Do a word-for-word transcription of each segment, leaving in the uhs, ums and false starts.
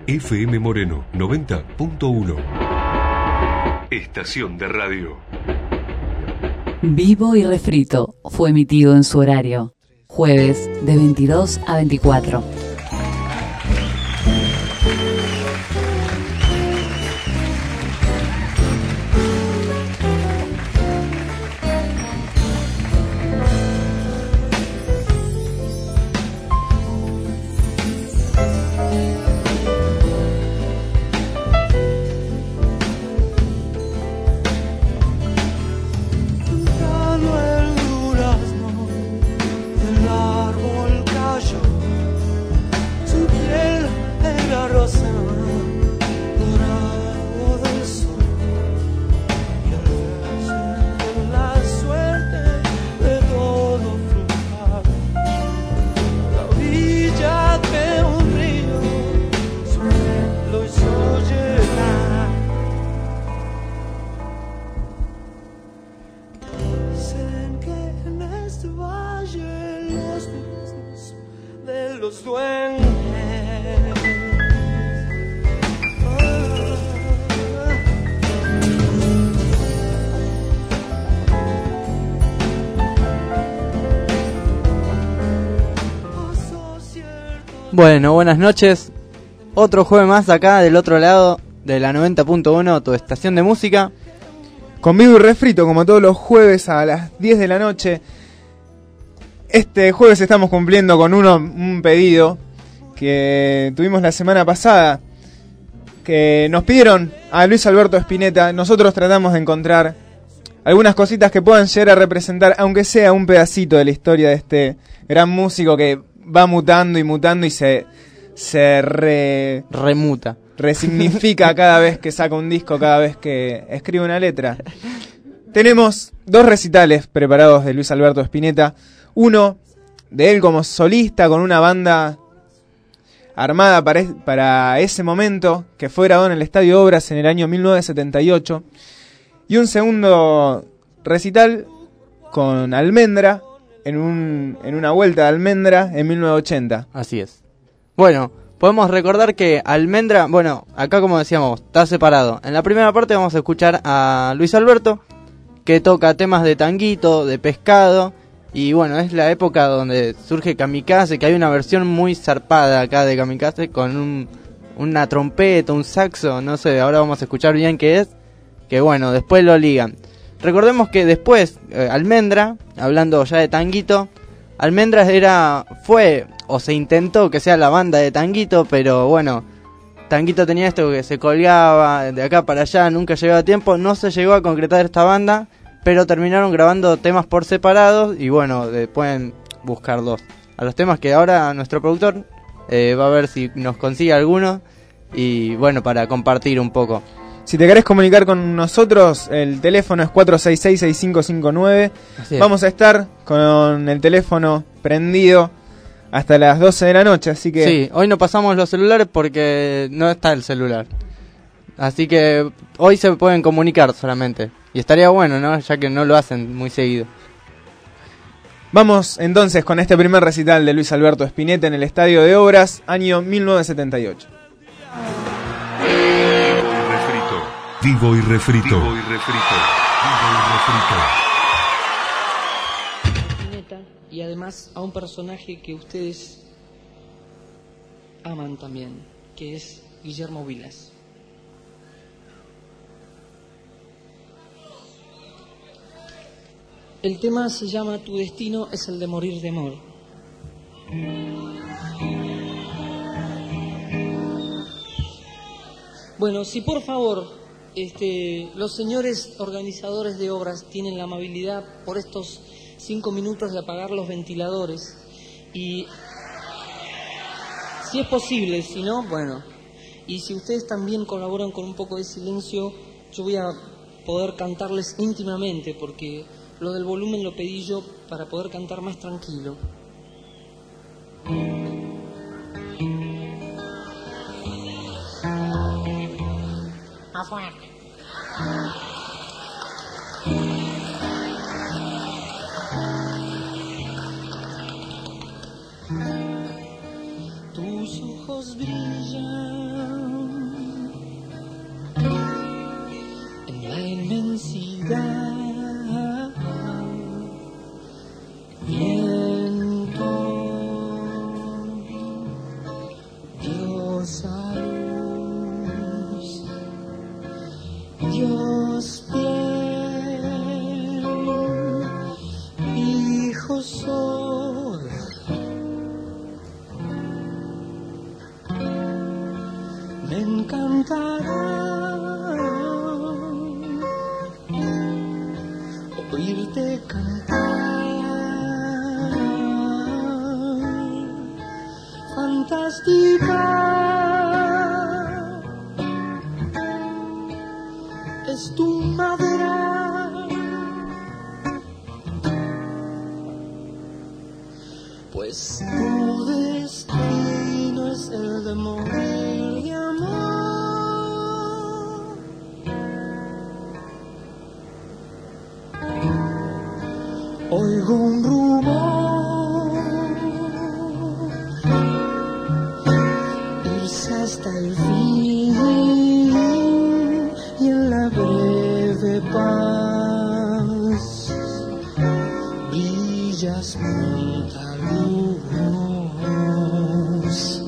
F M Moreno noventa punto uno. Estación de radio. Vivo y Refrito fue emitido en su horario, jueves de veintidós a veinticuatro. Bueno, buenas noches. Otro jueves más acá del otro lado de la noventa punto uno, tu estación de música. Con Vivo y Refrito, como todos los jueves a las diez de la noche. Este jueves estamos cumpliendo con uno un pedido que tuvimos la semana pasada, que nos pidieron a Luis Alberto Spinetta. Nosotros tratamos de encontrar algunas cositas que puedan llegar a representar, aunque sea un pedacito de la historia de este gran músico que va mutando y mutando y se, se re, remuta, resignifica cada vez que saca un disco, cada vez que escribe una letra. Tenemos dos recitales preparados de Luis Alberto Spinetta. Uno de él como solista con una banda armada para, para ese momento, que fue grabado en el Estadio Obras en el año mil novecientos setenta y ocho. Y un segundo recital con Almendra, en un en una vuelta de Almendra en mil novecientos ochenta. Así es. Bueno, podemos recordar que Almendra, bueno, acá como decíamos, está separado. En la primera parte vamos a escuchar a Luis Alberto, que toca temas de tanguito, de pescado. Y bueno, es la época donde surge Kamikaze, que hay una versión muy zarpada acá de Kamikaze con un, una trompeta, un saxo, no sé, ahora vamos a escuchar bien qué es. Que bueno, después lo ligan. Recordemos que después, eh, Almendra, hablando ya de tanguito, Almendra era, fue, o se intentó que sea la banda de tanguito, pero bueno, tanguito tenía esto que se colgaba de acá para allá, nunca llegaba a tiempo, no se llegó a concretar esta banda, pero terminaron grabando temas por separados y bueno, eh, pueden buscar dos. A los temas que ahora nuestro productor eh, va a ver si nos consigue alguno y bueno, para compartir un poco. Si te querés comunicar con nosotros, el teléfono es cuatro seis seis, seis cinco cinco nueve. Vamos a estar con el teléfono prendido hasta las doce de la noche, así que... Sí, hoy no pasamos los celulares porque no está el celular. Así que hoy se pueden comunicar solamente. Y estaría bueno, ¿no? Ya que no lo hacen muy seguido. Vamos entonces con este primer recital de Luis Alberto Spinetta en el Estadio de Obras, año mil novecientos setenta y ocho. Vivo y Refrito. Vivo y Refrito. Vivo y Refrito. Y además a un personaje que ustedes aman también, que es Guillermo Vilas. El tema se llama Tu destino es el de morir de amor. Bueno, si por favor Este, los señores organizadores de obras tienen la amabilidad por estos cinco minutos de apagar los ventiladores y si es posible, si no, bueno, y si ustedes también colaboran con un poco de silencio, yo voy a poder cantarles íntimamente porque lo del volumen lo pedí yo para poder cantar más tranquilo. Afuera. Tus ojos brillan inmensidad. Viento, diosa luz, Dios piel, Hijo sol. Me encantará oírte cantar, fantástica es tu madera, pues tu destino es el de morir de amor. Oigo un rumor, irse hasta el fin y en la breve paz brillas mucha luz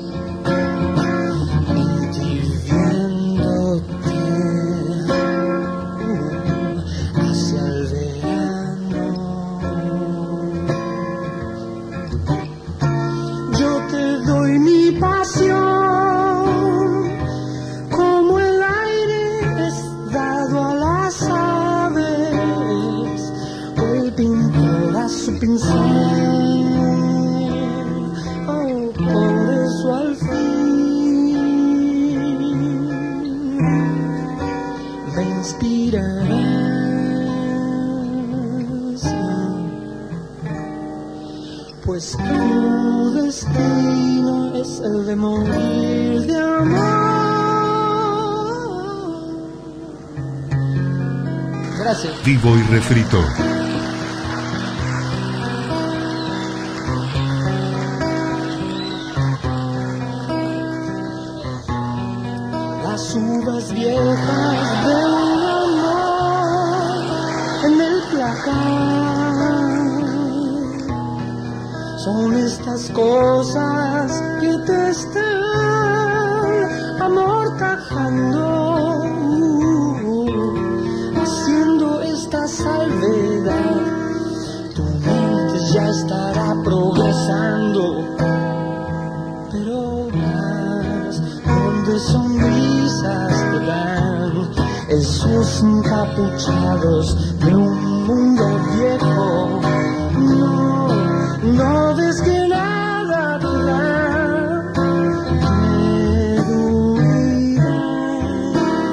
y viviéndote hacia el verano. Yo te doy mi pasión como el aire es dado a las aves o el pintor a su pincel. Oh, por eso al fin me inspirarás, pues tu destino es el de morir de amor. Gracias. Vivo y refrito. Las uvas viejas de un amor en el placar son estas cosas que te están amortajando, haciendo esta salvedad. Tu mente ya estará progresando, pero más donde sonrisas te dan esos encapuchados de un mundo viejo. No, no ves que nada te da seguridad,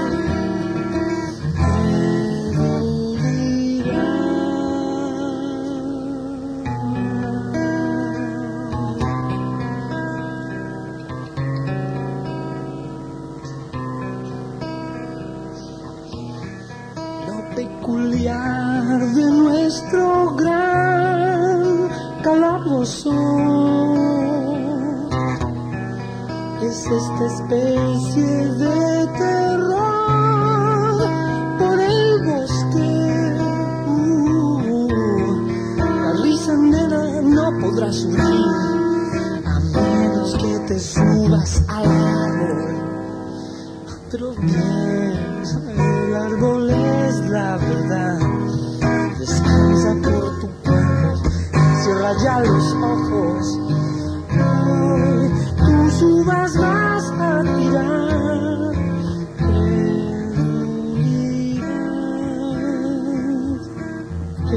lo peculiar de nuestro gran calabozo es esta especie de terror por el bosque. Uh, la risa nena no podrá surgir a menos que te subas al árbol. Pero bien, el árbol es la verdad. Descansa por tu cuerpo, cierra ya los ojos. Ay, tus uvas vas a tirar. Credulidad,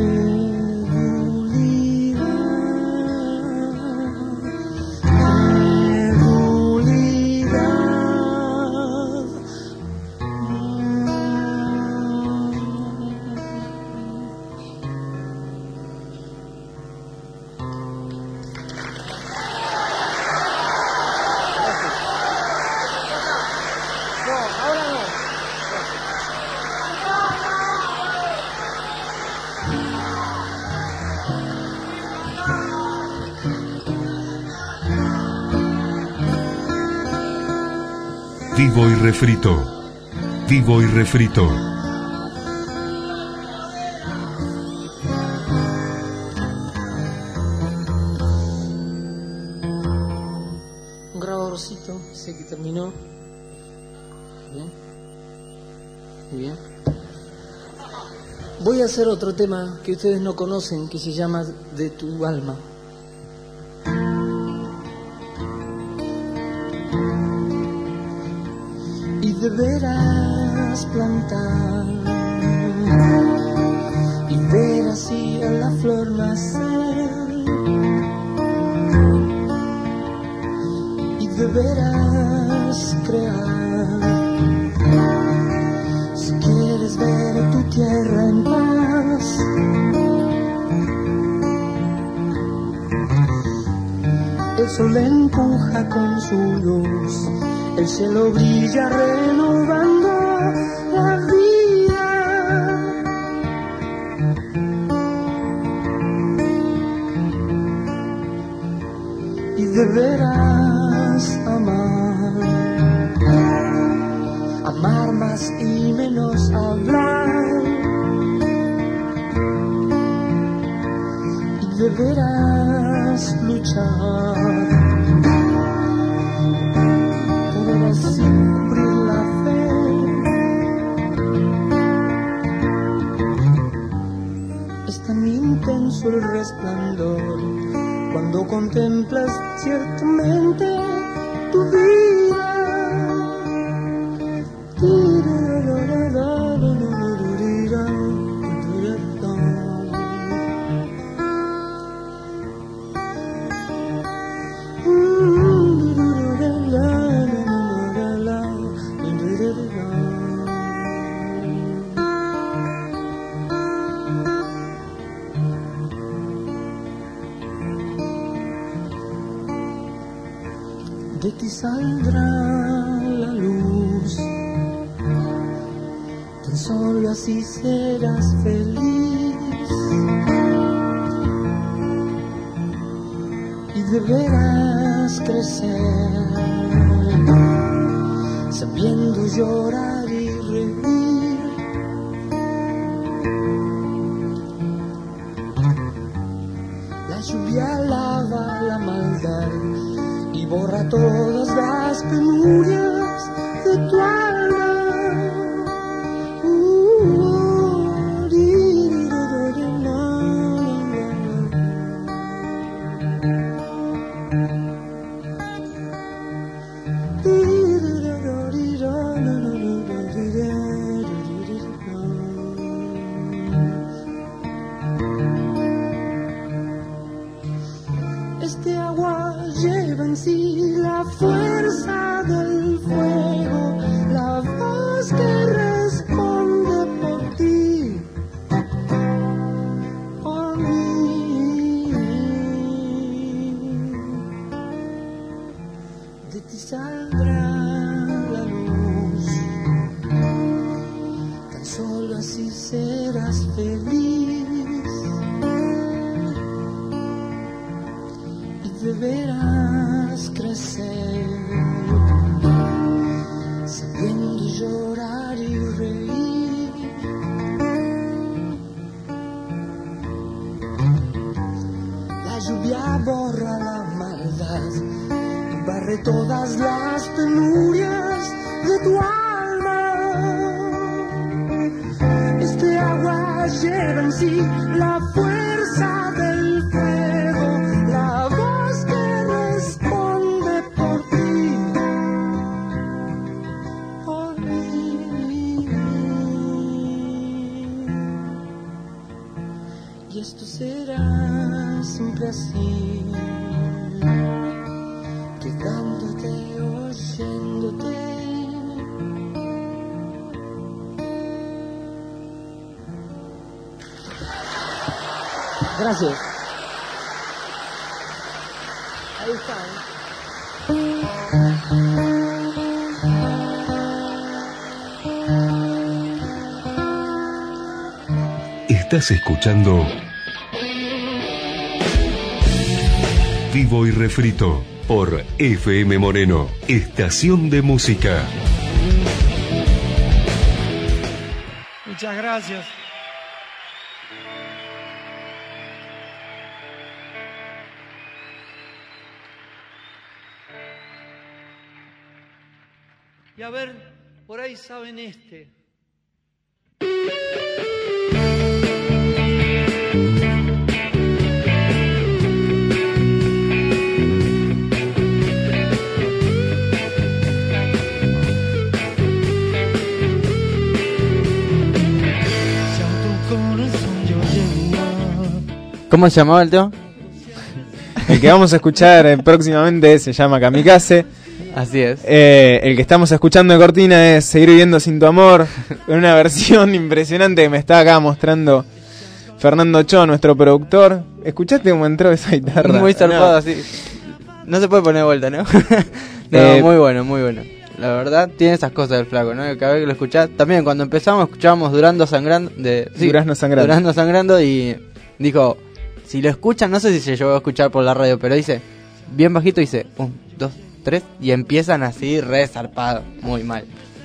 credulidad, Vivo y refrito. Vivo y refrito. Listo, sé que terminó. Bien. Muy bien. Voy a hacer otro tema que ustedes no conocen, que se llama De tu alma. Y deberás plantar y ver así a la flor nacer. Y deberás crear si quieres ver tu tierra en paz. El sol empuja con su luz, el cielo brilla renovando la vida. Y deberás amar, amar más y menos hablar. Y deberás luchar por así cumplir la fe. Es tan intenso el resplandor cuando contemplas ciertamente tu vida. De ti saldrá la luz, tan solo así serás feliz. Y deberás crecer, sabiendo llorar y reír. La lluvia lava la maldad y borra todas las penurias de tu alma. Uh, di, di, di, di, di, na, di, di, di, di, di, na, na, na, di, di, di, di, na. Este agua lleva en sí la fuerza del fuego, la voz que responde por ti, por mí. De ti saldrá la luz, tan solo así serás feliz. Deberás crecer, sabiendo llorar y reír. La lluvia borra la maldad y barre todas las penurias de tu alma. Este agua lleva en sí la fuerza del fuego, la voz que responde por ti, por mí. Y esto será siempre así, quedándote, oyéndote. Gracias. Ahí está, ¿eh? Estás escuchando Vivo y Refrito por F M Moreno, estación de música. Muchas gracias. Y a ver, por ahí saben este. ¿Cómo se llamaba el tema? El que vamos a escuchar eh, próximamente se llama Kamikaze. Así es. Eh, el que estamos escuchando de cortina es Seguir viviendo sin tu amor, en una versión impresionante que me está acá mostrando Fernando Cho, nuestro productor. ¿Escuchaste cómo entró esa guitarra? Muy zarpado, No. así. No se puede poner de vuelta, ¿no? No, Eh, muy bueno, muy bueno. La verdad, tiene esas cosas del flaco, ¿no? Cada vez que lo escuchás. También cuando empezamos, escuchábamos Durando Sangrando. De, sí, Durazno Sangrando. Durazno Sangrando y dijo, si lo escuchan, no sé si se llegó a escuchar por la radio, pero dice, bien bajito, dice, un, dos, tres, y empiezan así, re zarpado, muy mal.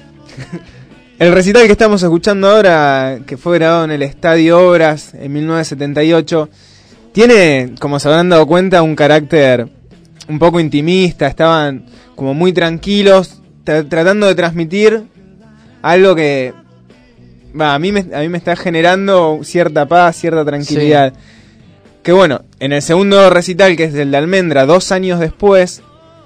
El recital que estamos escuchando ahora, que fue grabado en el Estadio Obras en mil novecientos setenta y ocho, tiene, como se habrán dado cuenta, un carácter un poco intimista. Estaban como muy tranquilos, tra- tratando de transmitir algo que va, a mí me, a mí me está generando cierta paz, cierta tranquilidad. Sí. Que bueno, en el segundo recital, que es el de Almendra, dos años después,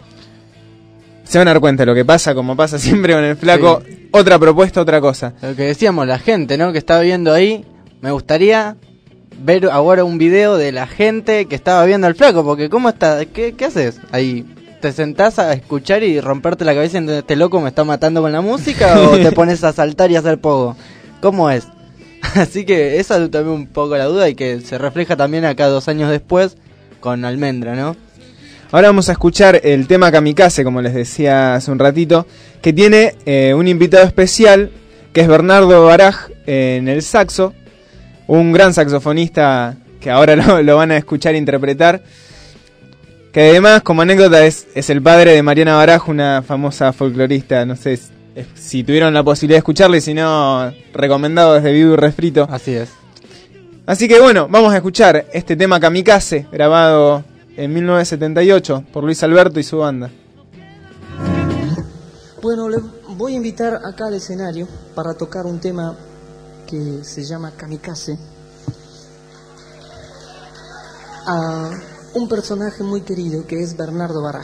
se van a dar cuenta de lo que pasa, como pasa siempre con el flaco. Sí. Otra propuesta, otra cosa. Lo que decíamos, la gente, ¿no? Que estaba viendo ahí, me gustaría ver ahora un video de la gente que estaba viendo al flaco, porque ¿cómo está? ¿Qué, qué haces ahí? ¿Te sentás a escuchar y romperte la cabeza y este loco me está matando con la música o te pones a saltar y a hacer pogo? ¿Cómo es? Así que esa es también un poco la duda y que se refleja también acá dos años después con Almendra, ¿no? Ahora vamos a escuchar el tema Kamikaze, como les decía hace un ratito, que tiene eh, un invitado especial, que es Bernardo Baraj eh, en el saxo, un gran saxofonista que ahora lo, lo van a escuchar interpretar, que además, como anécdota, es, es el padre de Mariana Baraj, una famosa folclorista. No sé si, si tuvieron la posibilidad de escucharle, si no, recomendado desde Vivo y Refrito. Así es. Así que bueno, vamos a escuchar este tema Kamikaze, grabado en mil novecientos setenta y ocho por Luis Alberto y su banda. Bueno, le voy a invitar acá al escenario para tocar un tema que se llama Kamikaze a un personaje muy querido que es Bernardo Baraj.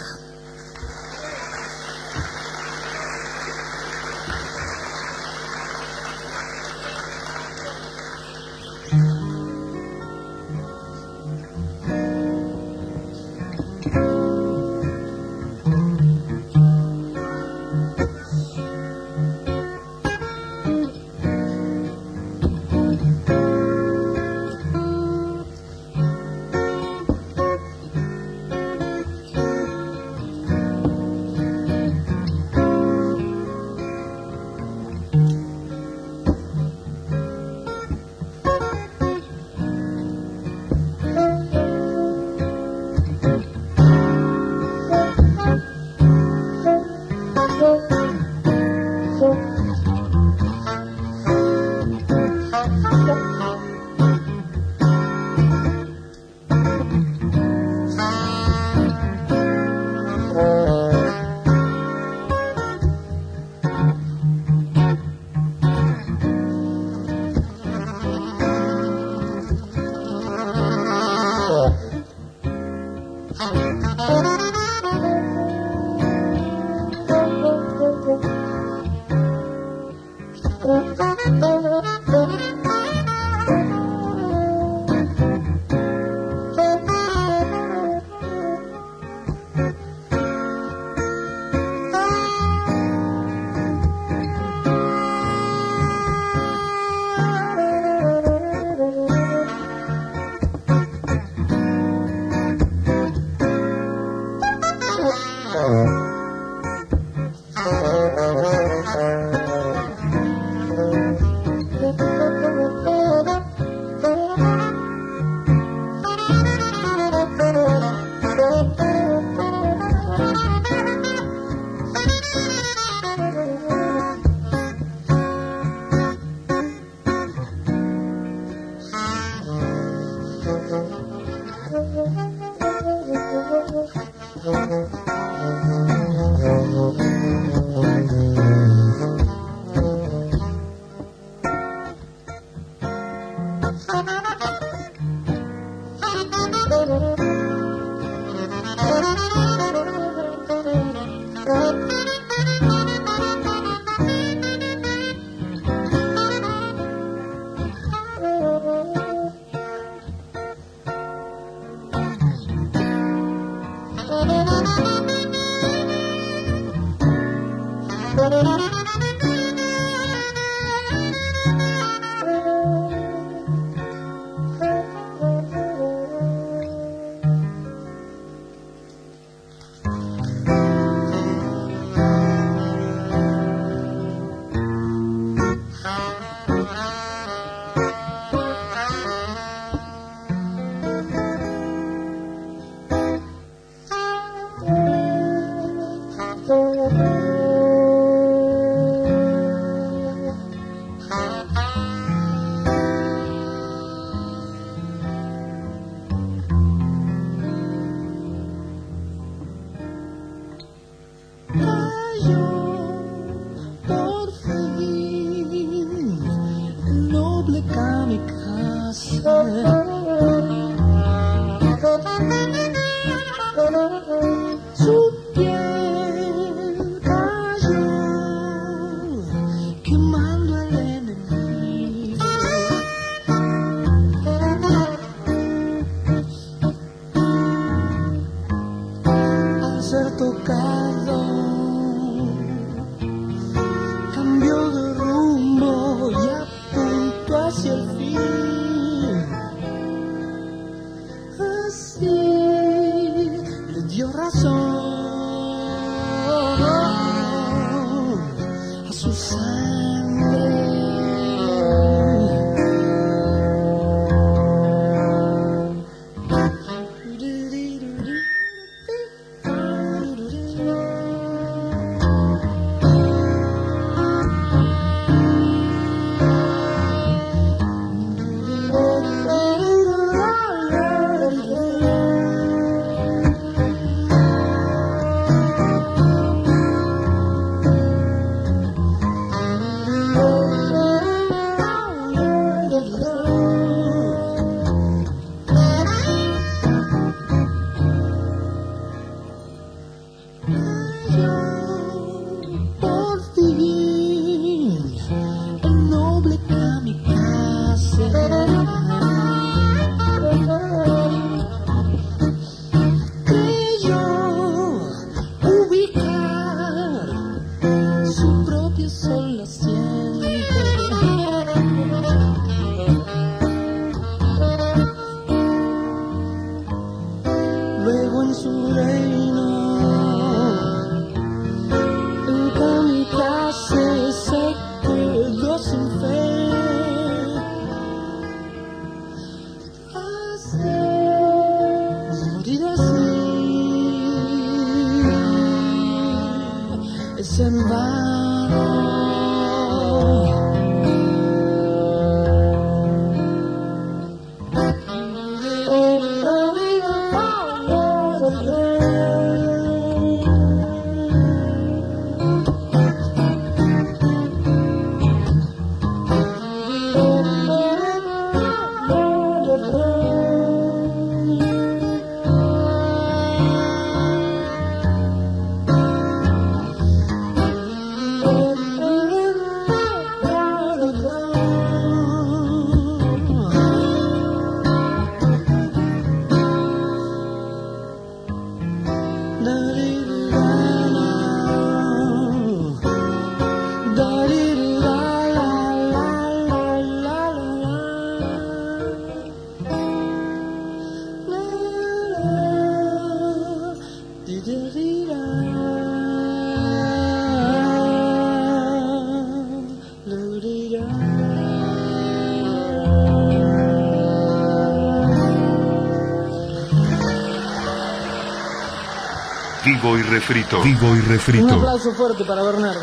Vivo y refrito. Vivo y refrito. Un aplauso fuerte para Bernardo.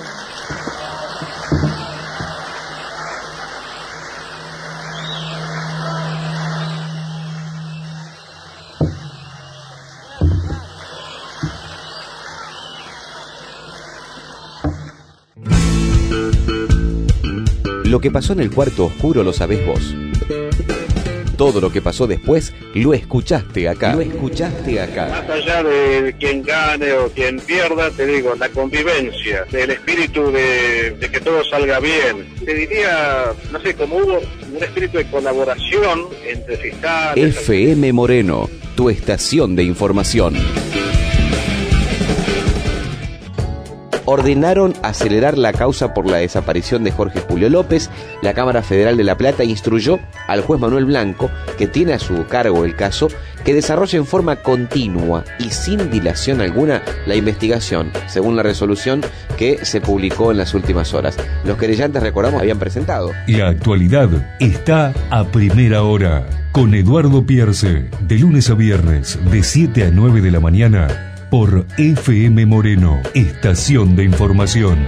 Lo que pasó en el cuarto oscuro lo sabés vos. Todo lo que pasó después lo escuchaste acá. Lo escuchaste acá. Más allá de quien gane o quien pierda, te digo, la convivencia, el espíritu de, de que todo salga bien. Te diría, no sé, como hubo un espíritu de colaboración entre fiscales. F M Moreno, tu estación de información. ordenaron acelerar la causa por la desaparición de Jorge Julio López. La Cámara Federal de La Plata instruyó al juez Manuel Blanco, que tiene a su cargo el caso, que desarrolle en forma continua y sin dilación alguna la investigación, según la resolución que se publicó en las últimas horas. Los querellantes, recordamos, habían presentado. La actualidad está a primera hora, con Eduardo Pierce, de lunes a viernes, de siete a nueve de la mañana, por F M Moreno, estación de información.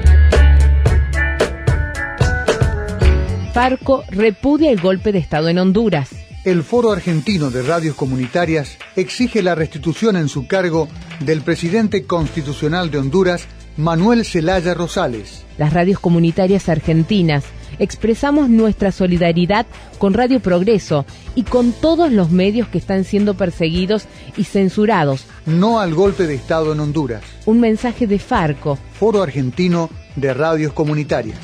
Farco repudia el golpe de Estado en Honduras. El Foro Argentino de Radios Comunitarias exige la restitución en su cargo del presidente constitucional de Honduras, Manuel Zelaya Rosales. Las radios comunitarias argentinas expresamos nuestra solidaridad con Radio Progreso y con todos los medios que están siendo perseguidos y censurados. No al golpe de Estado en Honduras. Un mensaje de Farco, Foro Argentino de Radios Comunitarias.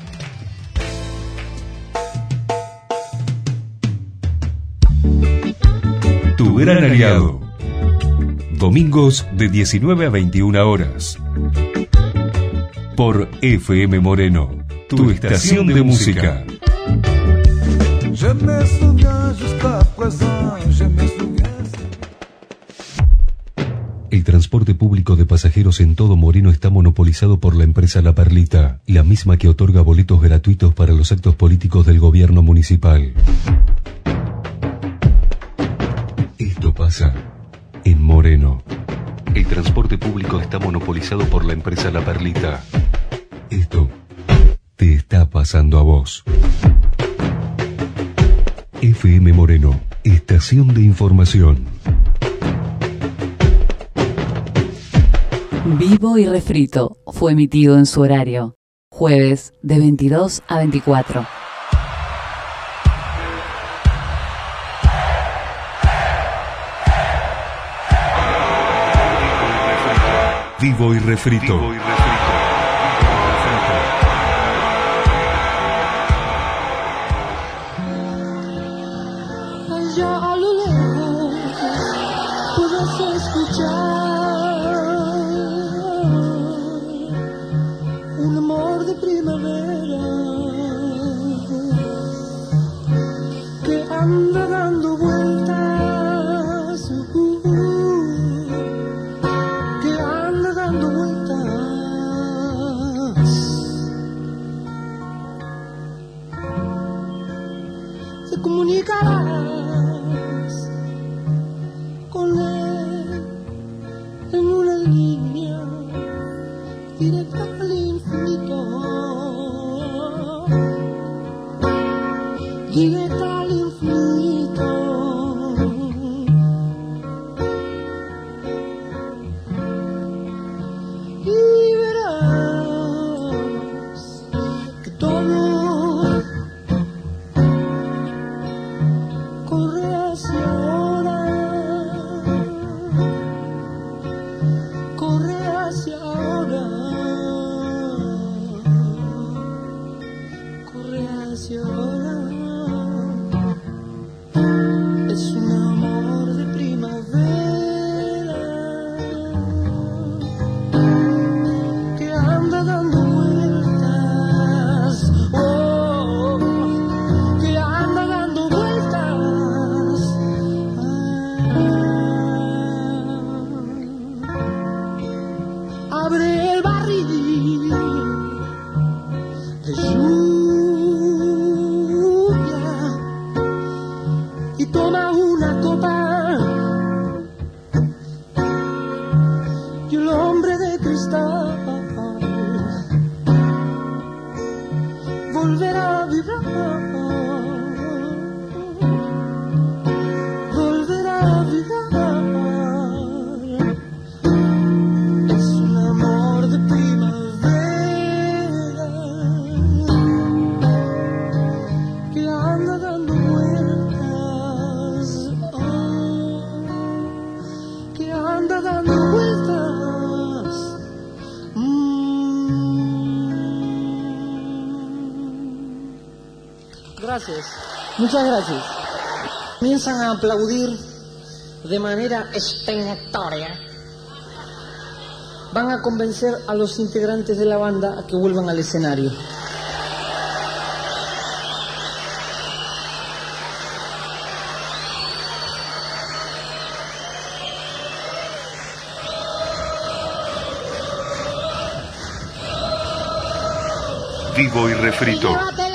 Tu gran aliado. Domingos de diecinueve a veintiuna horas. Por F M Moreno, tu, tu estación de, de música. El transporte público de pasajeros en todo Moreno está monopolizado por la empresa La Perlita, la misma que otorga boletos gratuitos para los actos políticos del gobierno municipal. Esto pasa en Moreno. El transporte público está monopolizado por la empresa La Perlita. Esto te está pasando a vos. F M Moreno, estación de información. Vivo y Refrito fue emitido en su horario. Jueves de veintidós a veinticuatro. Vivo y Refrito. Vivo y Refrito. Allá a lo lejos puedes escuchar un amor de primavera que anda dando vueltas, uh, que anda dando vueltas. Se comunicarás con él en una línea directa al infinito, directa al infinito. Y verás que todo corre hacia ahora, corre hacia ahora, corre hacia ahora. Es un amor de primavera que anda dando vueltas, oh, que anda dando vueltas. Ah, abre el barril de lluvia y toma una copa, y el hombre de cristal volverá a vibrar, volverá a vibrar. Es un amor de primavera que anda dando vueltas, oh, que anda dando vueltas. Mm. Gracias, muchas gracias. Comienzan a aplaudir de manera estentórea van a convencer a los integrantes de la banda a que vuelvan al escenario. Vivo y refrito.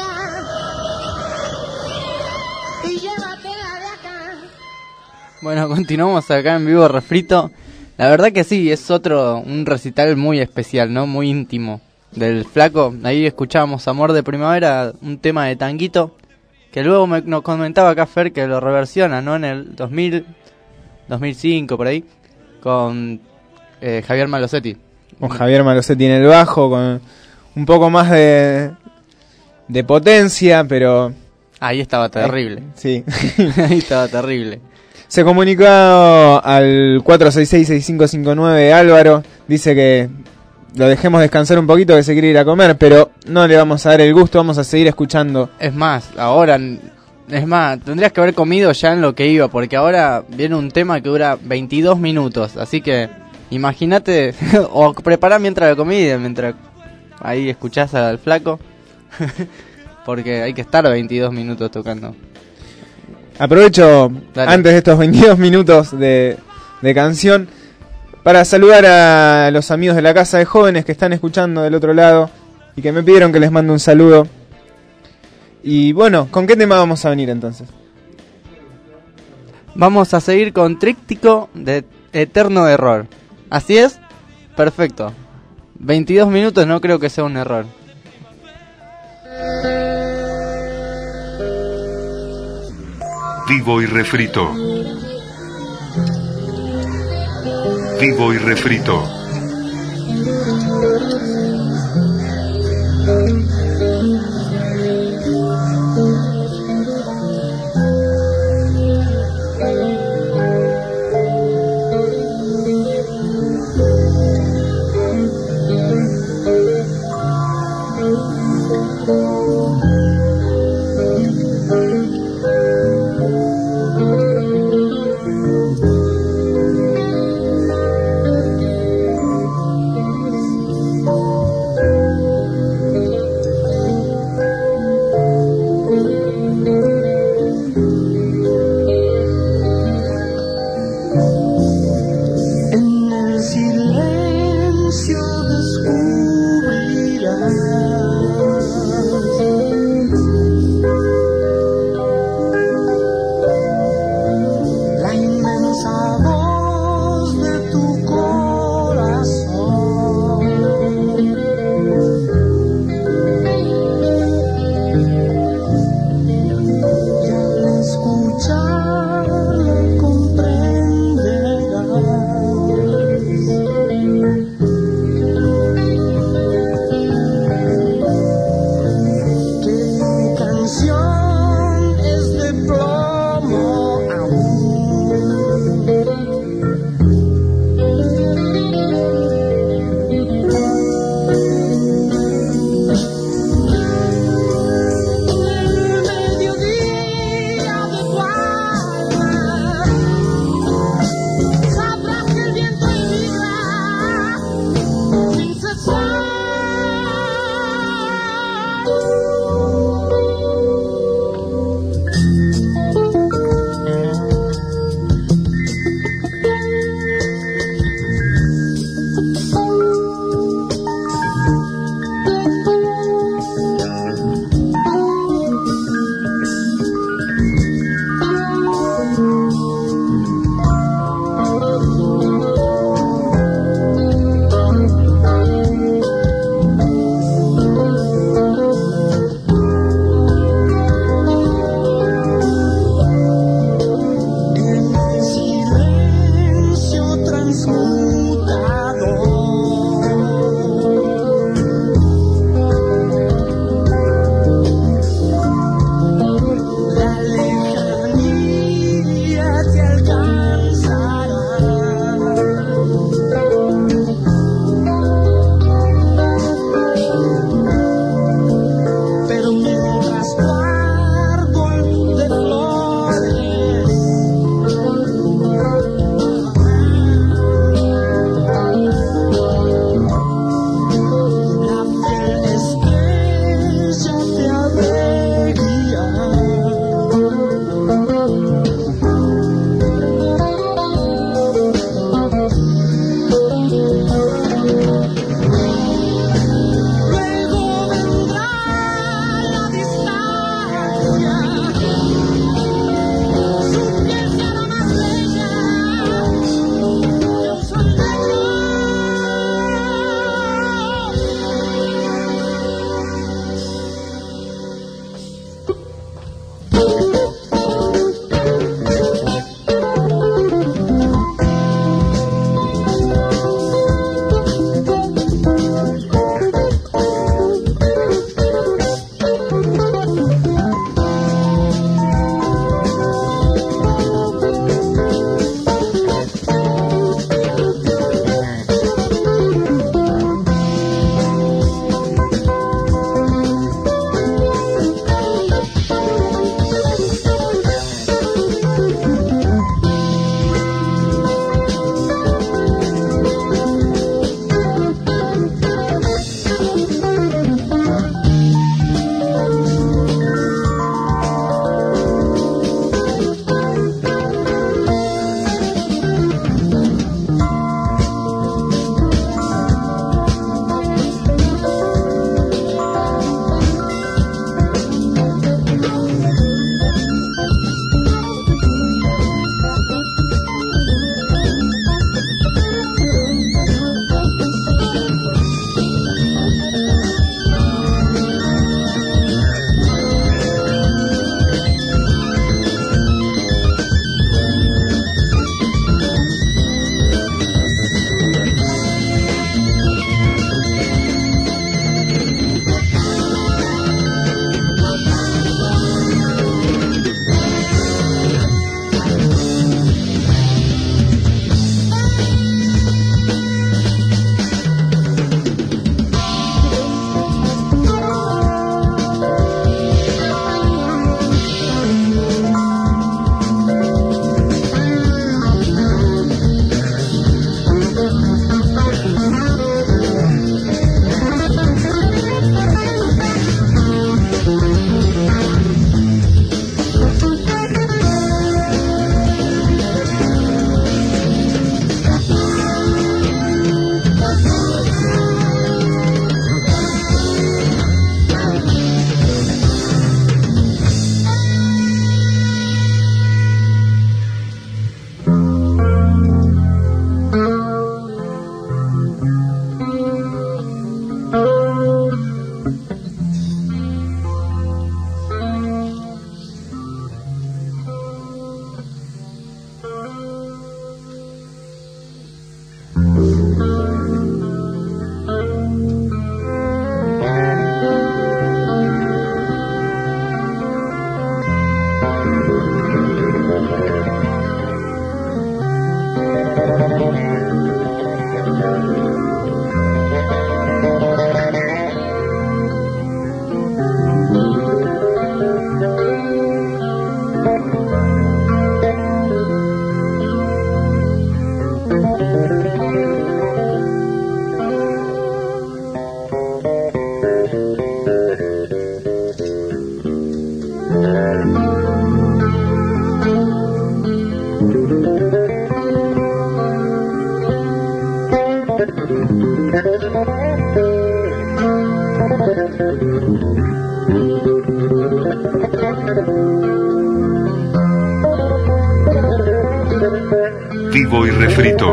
Bueno, continuamos acá en Vivo Refrito. La verdad que sí, es otro, un recital muy especial, ¿no? Muy íntimo del Flaco. Ahí escuchábamos Amor de Primavera, un tema de Tanguito, que luego me, nos comentaba acá Fer que lo reversiona, ¿no? En el dos mil, dos mil cinco, por ahí, con eh, Javier Malosetti. Con Javier Malosetti en el bajo, con un poco más de, de potencia, pero... Ahí estaba terrible. Sí. Ahí estaba terrible. Se comunicó al cuatro seis seis, seis cinco cinco nueve Álvaro, dice que lo dejemos descansar un poquito, que se quiere ir a comer, pero no le vamos a dar el gusto, vamos a seguir escuchando. Es más, ahora, es más, tendrías que haber comido ya en lo que iba, porque ahora viene un tema que dura veintidós minutos, así que imagínate, o prepará mientras la comida, mientras ahí escuchás al Flaco, porque hay que estar veintidós minutos tocando. Aprovecho, Dale. Antes de estos veintidós minutos de, de canción, para saludar a los amigos de la Casa de Jóvenes que están escuchando del otro lado y que me pidieron que les mande un saludo. Y bueno, ¿con qué tema vamos a venir entonces? Vamos a seguir con Tríptico de Eterno Error. ¿Así es? Perfecto. veintidós minutos no creo que sea un error. Vivo y refrito. Vivo y refrito. En el silencio descubrirás Vivo y refrito.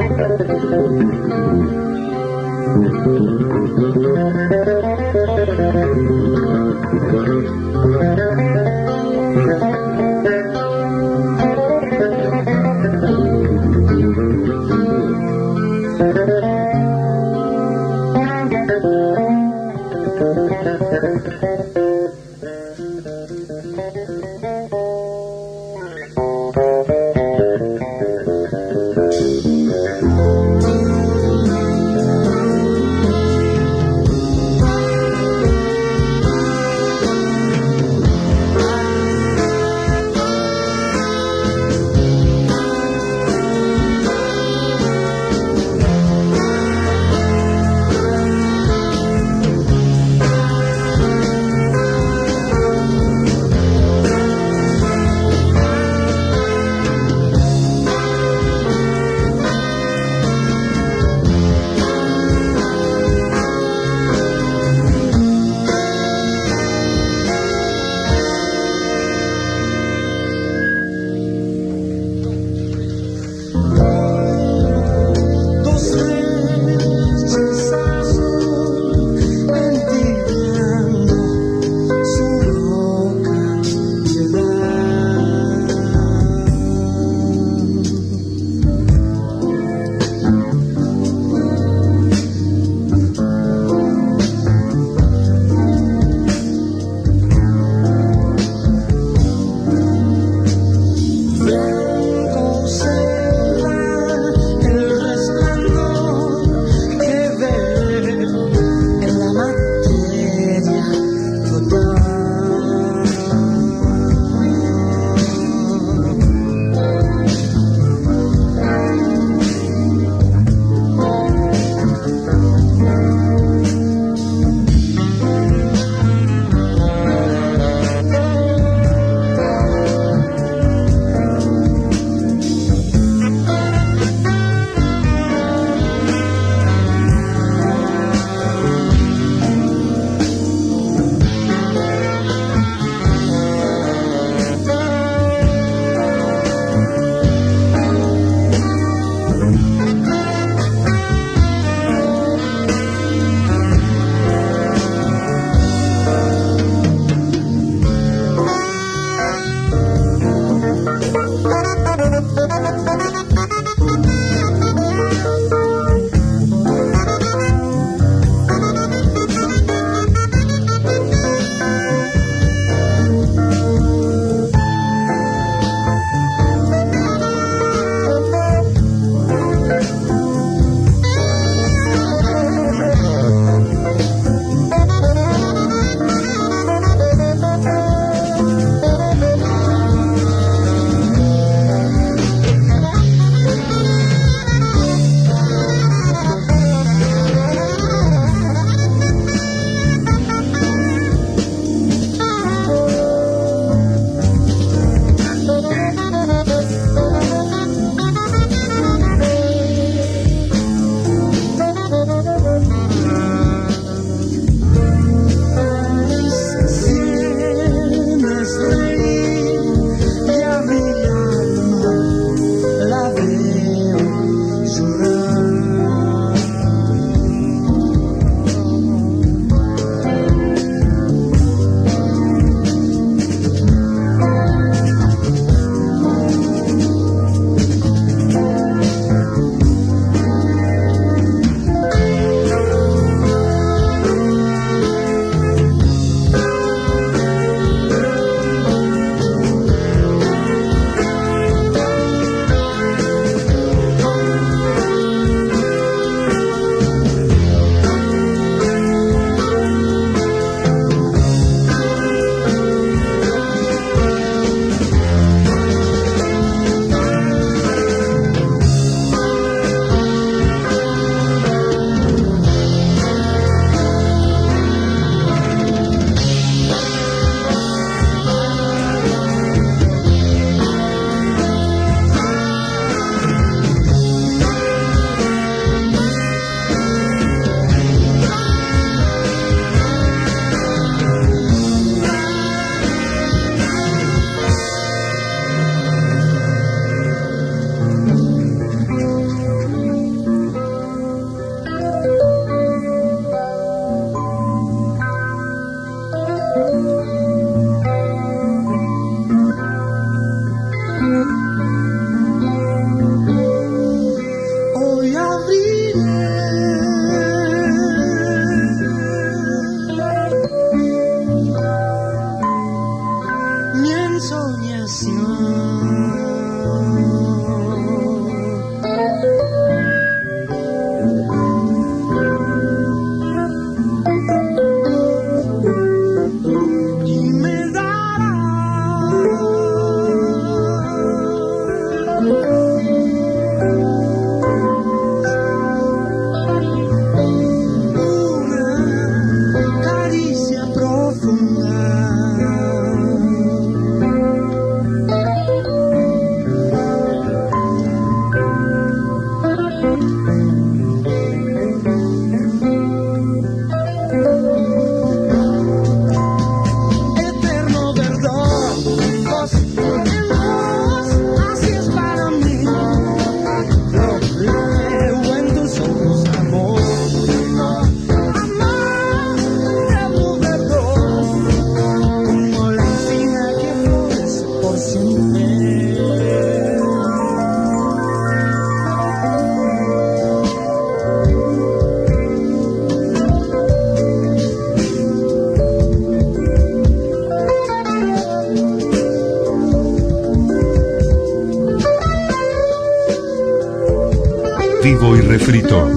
vivo y refrito.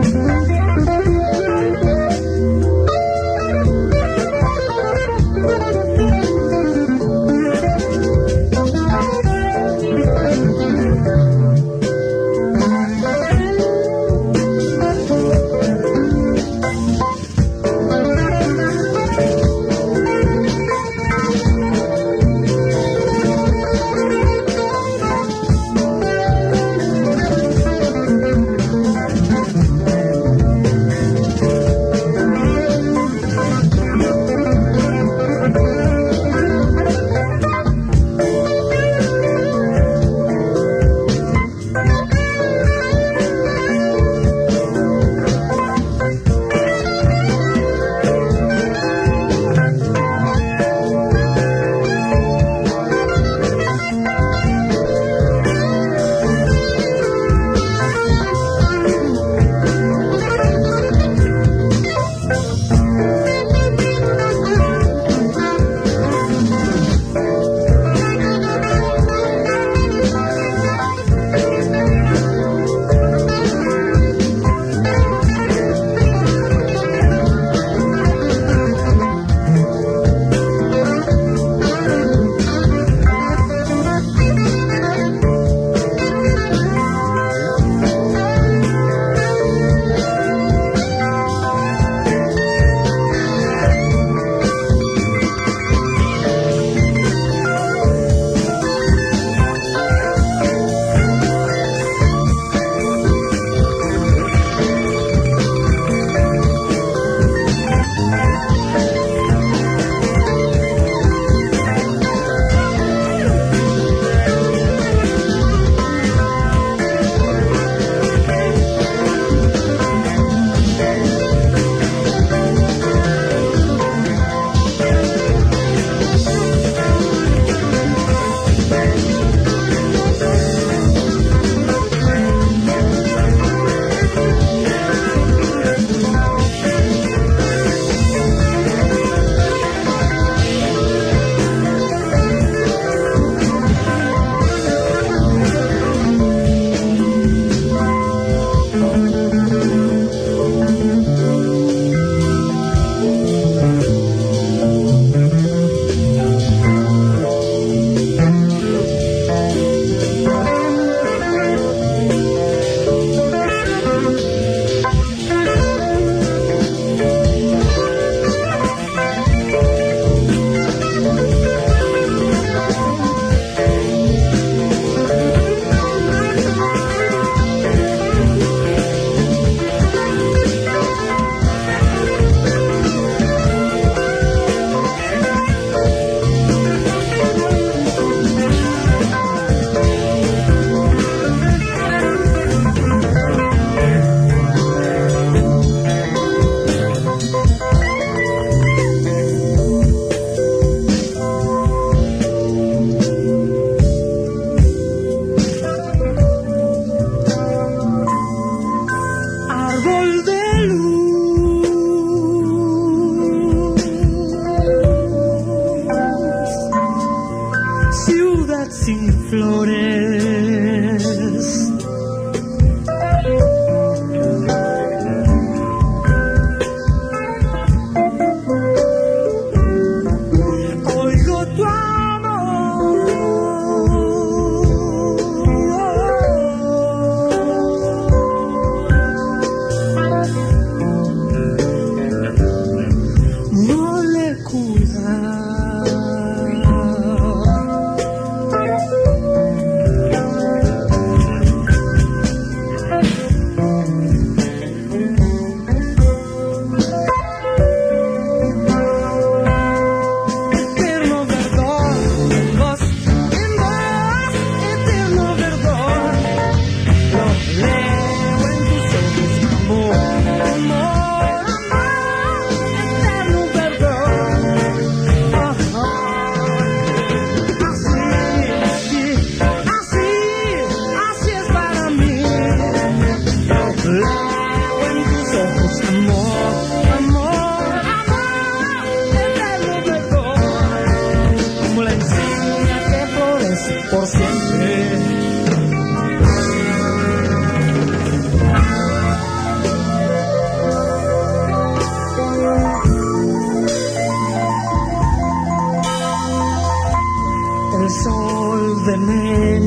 Thank you.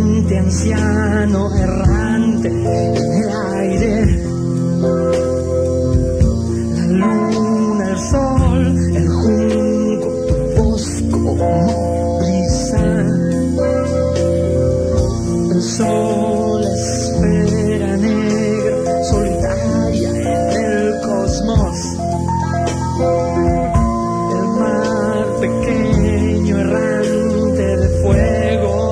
puente anciano errante en el aire. La luna, el sol, el junco, tu voz como brisa. El sol, la esfera negra, solitaria en el cosmos. El mar pequeño, errante de fuego.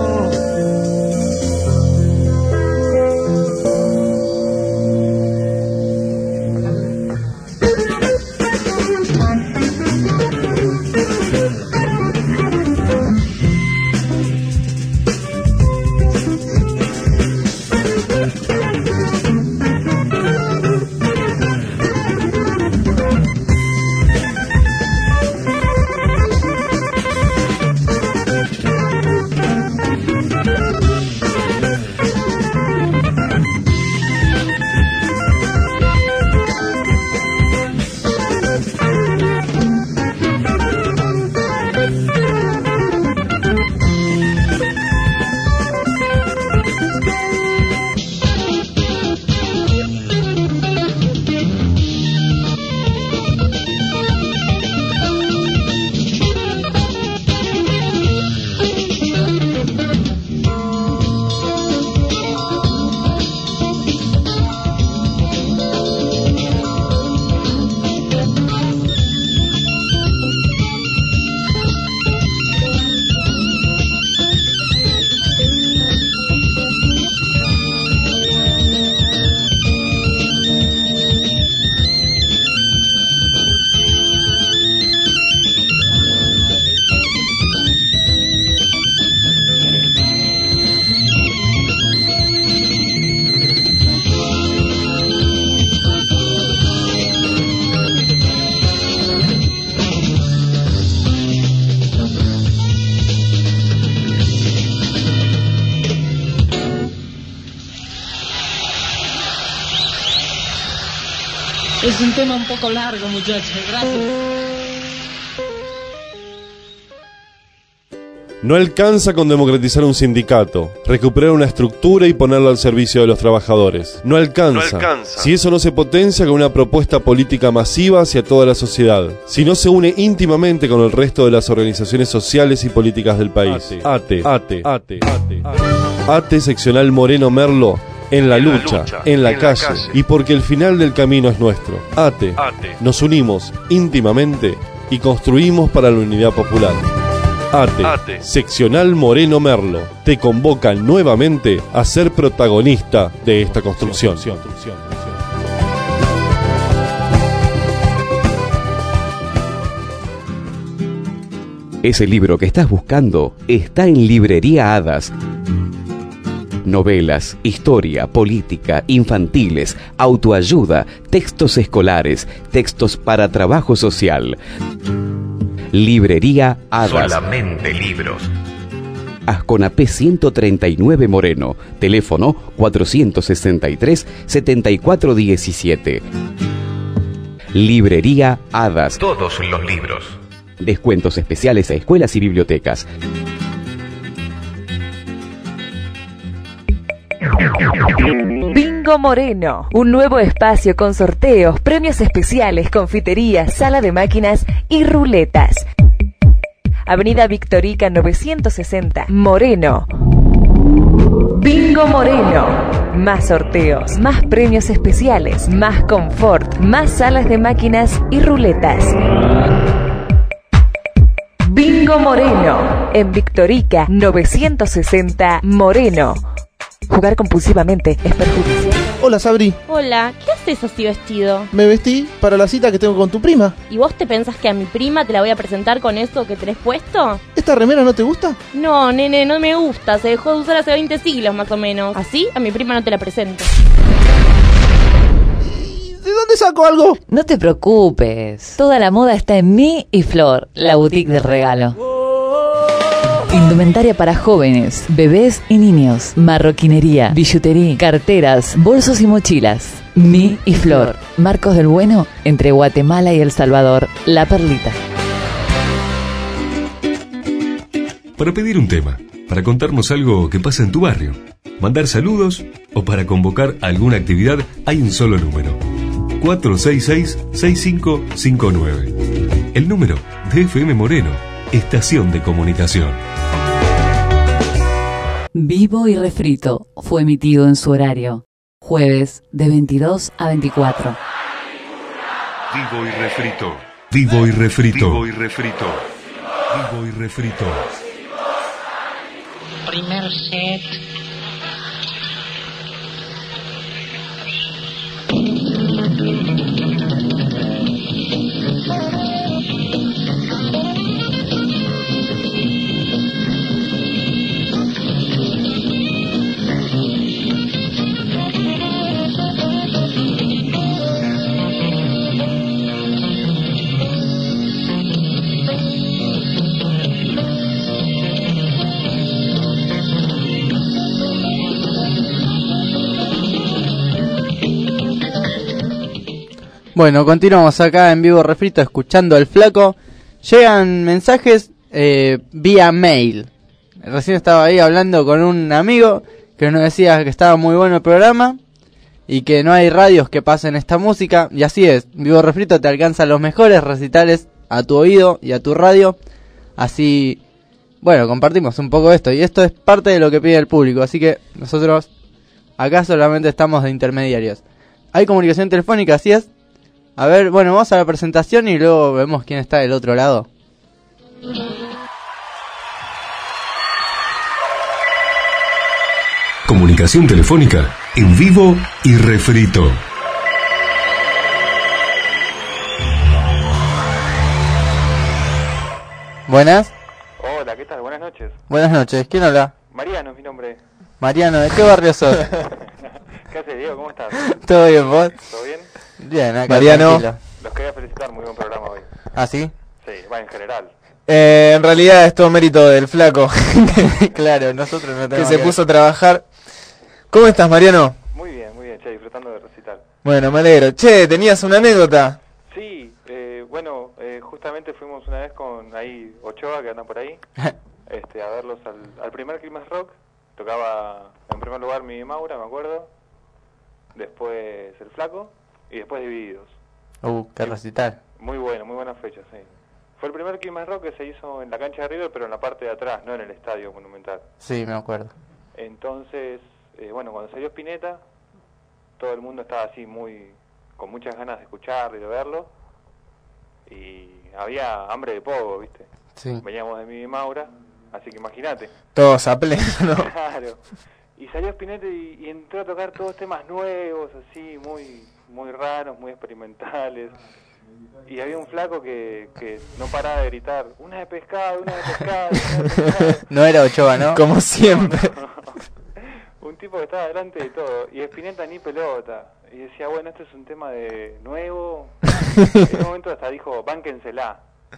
Es un tema un poco largo, muchachos. Gracias. No alcanza con democratizar un sindicato, recuperar una estructura y ponerla al servicio de los trabajadores. No alcanza, No alcanza. si eso no se potencia con una propuesta política masiva hacia toda la sociedad, si no se une íntimamente con el resto de las organizaciones sociales y políticas del país. ATE, ATE, ATE, ATE, ATE seccional Moreno Merlo, en la lucha, en la calle, y porque el final del camino es nuestro. ATE, nos unimos íntimamente y construimos para la unidad popular. ATE, ATE. seccional Moreno Merlo, te convoca nuevamente a ser protagonista de esta construcción. Ese libro que estás buscando está en Librería Hadas. Novelas, historia, política, infantiles, autoayuda, textos escolares, textos para trabajo social. Librería Hadas. Solamente libros. Asconapé ciento treinta y nueve Moreno. Teléfono cuatrocientos sesenta y tres, setenta y cuatro diecisiete. Librería Hadas. Todos los libros. Descuentos especiales a escuelas y bibliotecas. Bingo Moreno, un nuevo espacio con sorteos, premios especiales, confiterías, sala de máquinas y ruletas. Avenida Victorica novecientos sesenta, Moreno. Bingo Moreno. Más sorteos, más premios especiales, más confort, más salas de máquinas y ruletas. Bingo Moreno, en Victorica novecientos sesenta, Moreno. Jugar compulsivamente es perjudicial. Hola, Sabri. Hola, ¿qué haces así vestido? Me vestí para la cita que tengo con tu prima. ¿Y vos te pensás que a mi prima te la voy a presentar con eso que tenés puesto? ¿Esta remera no te gusta? No, nene, no me gusta. Se dejó de usar hace veinte siglos más o menos. Así, a mi prima no te la presento. ¿De dónde saco algo? No te preocupes. Toda la moda está en Mi y Flor, la boutique del regalo. Indumentaria para jóvenes, bebés y niños, marroquinería, billutería, carteras, bolsos y mochilas. Mi y Flor, Marcos del Bueno, entre Guatemala y El Salvador, La Perlita. Para pedir un tema, para contarnos algo que pasa en tu barrio, mandar saludos o para convocar alguna actividad, hay un solo número: cuatro seis seis, seis cinco cinco nueve. El número de F M Moreno, estación de comunicación. Vivo y Refrito fue emitido en su horario, jueves de veintidós a veinticuatro. Vivo y Refrito. Vivo y Refrito. Vivo y Refrito. Vivo y Refrito. Primer set. Bueno, continuamos acá en Vivo Refrito escuchando al Flaco. Llegan mensajes eh, vía mail. Recién estaba ahí hablando con un amigo que nos decía que estaba muy bueno el programa y que no hay radios que pasen esta música. Y así es, Vivo Refrito te alcanza los mejores recitales a tu oído y a tu radio. Así, bueno, compartimos un poco esto. Y esto es parte de lo que pide el público. Así que nosotros acá solamente estamos de intermediarios. Hay comunicación telefónica, así es. A ver, bueno, vamos a la presentación y luego vemos quién está del otro lado. Comunicación telefónica en Vivo y Refrito. Buenas. Hola, ¿qué tal? Buenas noches. Buenas noches, ¿quién habla? Mariano es mi nombre. Mariano, ¿de qué barrio sos? ¿Qué haces, Diego? ¿Cómo estás? ¿Todo bien, vos? ¿Todo bien? Bien, acá Mariano. tranquilo. Los quería felicitar, muy buen programa hoy. ¿Ah, sí? Sí, va en general. Eh, en realidad es todo mérito del Flaco. Claro, nosotros no que tenemos se que puso a trabajar. ¿Cómo estás, Mariano? Muy bien, muy bien, che, disfrutando de recital. Bueno, me alegro. Che, ¿tenías una anécdota? Sí, eh, bueno, eh, justamente fuimos una vez con ahí Ochoa, que anda por ahí, este, a verlos al, al primer Climas Rock. Tocaba en primer lugar mi Maura, me acuerdo. Después el Flaco y después Divididos. Uh, qué recital. Muy bueno, muy buena fecha, sí. Fue el primer Climas Rock que se hizo en la cancha de River, pero en la parte de atrás, no en el estadio Monumental. Sí, me acuerdo. Entonces, eh, bueno, cuando salió Spinetta, todo el mundo estaba así muy, con muchas ganas de escucharlo y de verlo. Y había hambre de pogo, ¿viste? Sí. Veníamos de mi Maura, así que imagínate. Todos a pleno, ¿no? Claro. Y salió Spinetta y, y entró a tocar todos temas nuevos, así, muy, muy raros, muy experimentales. Y había un flaco que, que no paraba de gritar, una de pescado, una de pescado, una de pescado. No era Ochoa, ¿no? Como siempre. No, no. Un tipo que estaba delante de todo. Y Spinetta ni pelota. Y decía, bueno, este es un tema de nuevo. En un momento hasta dijo, bánquensela.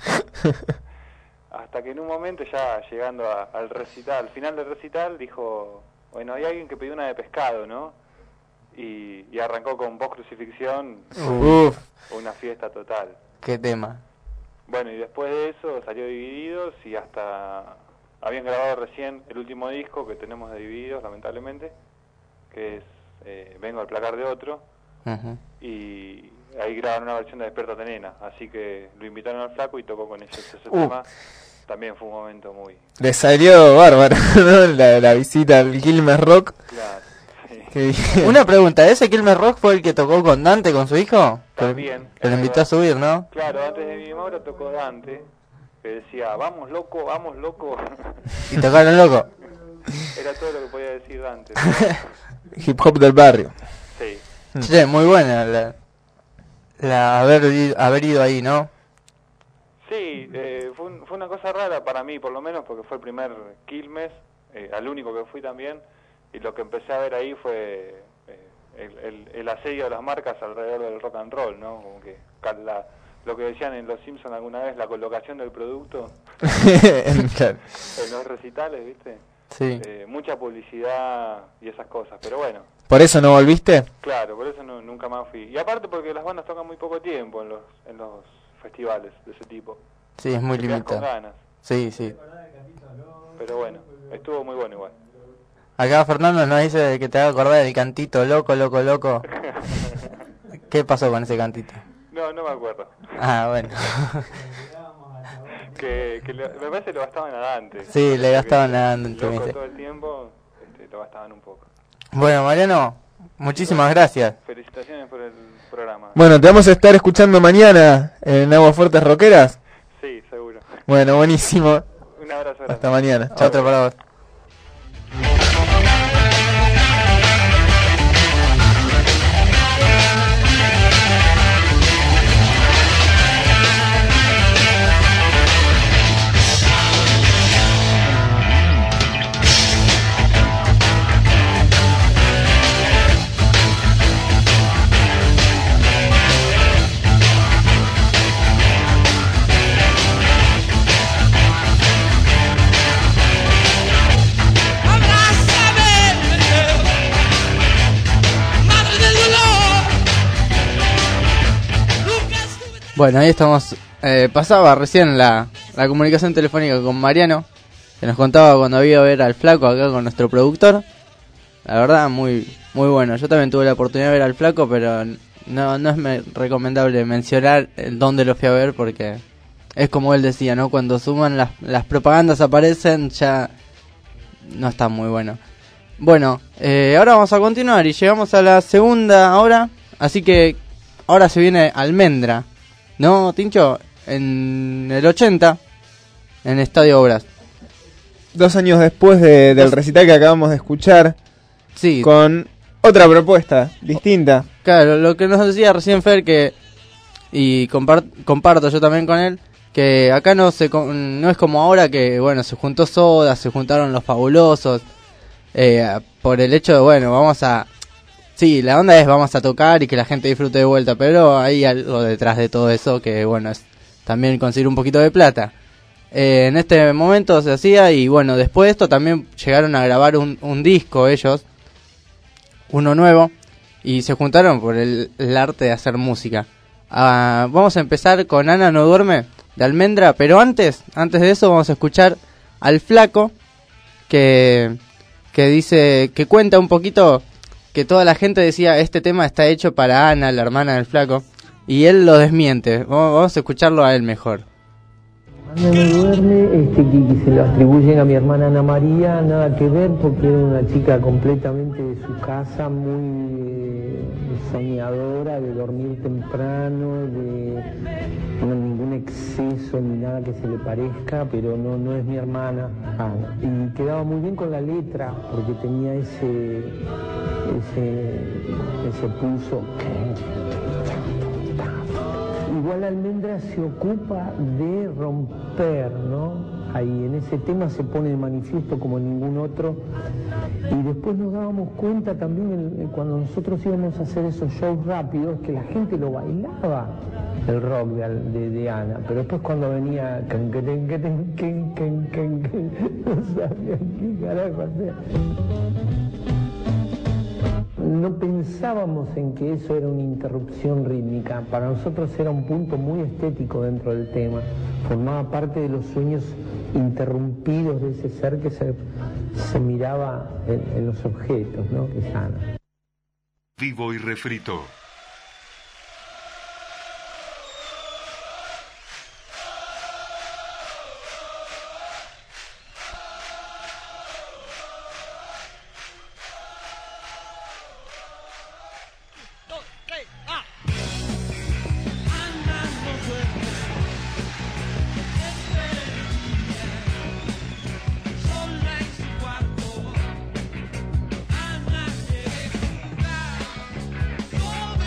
Hasta que en un momento ya llegando a, al recital, al final del recital, dijo, bueno, hay alguien que pidió una de pescado, ¿no? Y, y arrancó con Voz Crucifixión. Uf. Una fiesta total. ¿Qué tema? Bueno, y después de eso salió Divididos y hasta habían grabado recién el último disco que tenemos de Divididos, lamentablemente, que es eh, Vengo al placar de otro. Uh-huh. Y ahí grabaron una versión de Despierta Nena, así que lo invitaron al Flaco y tocó con ellos ese Uh. tema. También fue un momento muy... Le salió bárbaro, ¿no? La, la visita al Quilmes Rock. Claro, sí. Qué bien. Una pregunta, ¿ese Quilmes Rock fue el que tocó con Dante, con su hijo? También. Que lo invitó a subir, ¿no? Claro, antes de mi Maura tocó Dante, que decía, vamos loco, vamos loco. Y tocaron loco. Era todo lo que podía decir Dante. Hip hop del barrio. Sí. Sí, muy buena la, la haber, ido- haber ido ahí, ¿no? Sí, eh, fue, un- fue una cosa rara para mí, por lo menos, porque fue el primer Quilmes, eh, al único que fui también, y lo que empecé a ver ahí fue eh, el, el, el asedio de las marcas alrededor del rock and roll, ¿no? Como que ca- la, lo que decían en Los Simpsons alguna vez, la colocación del producto Claro. en los recitales, ¿viste? Sí. Eh, mucha publicidad y esas cosas, pero bueno. ¿Por eso no volviste? Claro, por eso no, nunca más fui. Y aparte porque las bandas tocan muy poco tiempo en los, en los festivales de ese tipo. Sí, es muy Te quedas con limitado. ganas. Sí, sí. Pero bueno, estuvo muy bueno igual. Acá Fernando nos dice que te haga acordar del cantito loco, loco, loco. ¿Qué pasó con ese cantito? No, no me acuerdo. Ah, bueno. que que le, me parece que lo gastaban nadante. Sí, le gastaban nadante en tu loco misa. todo el tiempo, este, lo gastaban un poco. Bueno, Mariano, muchísimas gracias. Felicitaciones por el programa. Bueno, te vamos a estar escuchando mañana en Aguas Fuertes Rockeras. Sí, seguro. Bueno, buenísimo. Un abrazo grande. Hasta mañana. Chao, otro para vos. Bueno, ahí estamos. Eh, pasaba recién la, la comunicación telefónica con Mariano, que nos contaba cuando había a ver al Flaco acá con nuestro productor. La verdad, muy muy bueno. Yo también tuve la oportunidad de ver al Flaco, pero no no es me recomendable mencionar dónde lo fui a ver, porque es como él decía, ¿no? Cuando suman las, las propagandas aparecen, ya no está muy bueno. Bueno, eh, ahora vamos a continuar y llegamos a la segunda hora, así que ahora se viene Almendra. ¿No, Tincho? En el ochenta, en Estadio Obras. Dos años después de, del recital que acabamos de escuchar, sí, con otra propuesta distinta. Claro, lo que nos decía recién Fer, que y compart, comparto yo también con él, que acá no se no es como ahora que, bueno, se juntó Soda, se juntaron los Fabulosos, eh, por el hecho de, bueno, vamos a... Sí, la onda es vamos a tocar y que la gente disfrute de vuelta, pero hay algo detrás de todo eso que, bueno, es también conseguir un poquito de plata. Eh, en este momento se hacía y, bueno, después de esto también llegaron a grabar un, un disco ellos, uno nuevo, y se juntaron por el, el arte de hacer música. Ah, vamos a empezar con Ana no duerme, de Almendra, pero antes, antes de eso vamos a escuchar al Flaco, que, que dice, que cuenta un poquito... que toda la gente decía, este tema está hecho para Ana, la hermana del Flaco, y él lo desmiente. Vamos a escucharlo a él mejor. Ana no duerme, este, que, que se lo atribuyen a mi hermana Ana María, nada que ver, porque era una chica completamente de su casa, muy eh, soñadora, de dormir temprano, de no, ningún exceso ni nada que se le parezca, pero no, no es mi hermana Ana. Y quedaba muy bien con la letra, porque tenía ese, ese, ese pulso. Igual Almendra se ocupa de romper, ¿no? Ahí en ese tema se pone de manifiesto como ningún otro. Y después nos dábamos cuenta también el, cuando nosotros íbamos a hacer esos shows rápidos que la gente lo bailaba, el rock de, de, de Ana. Pero después cuando venía no sabían qué carajo hacer. No pensábamos en que eso era una interrupción rítmica. Para nosotros era un punto muy estético dentro del tema. Formaba parte de los sueños interrumpidos de ese ser que se, se miraba en, en los objetos, ¿no? Que es Ana. Vivo y refrito. Sola en su cuarto, Ana quiere jugar.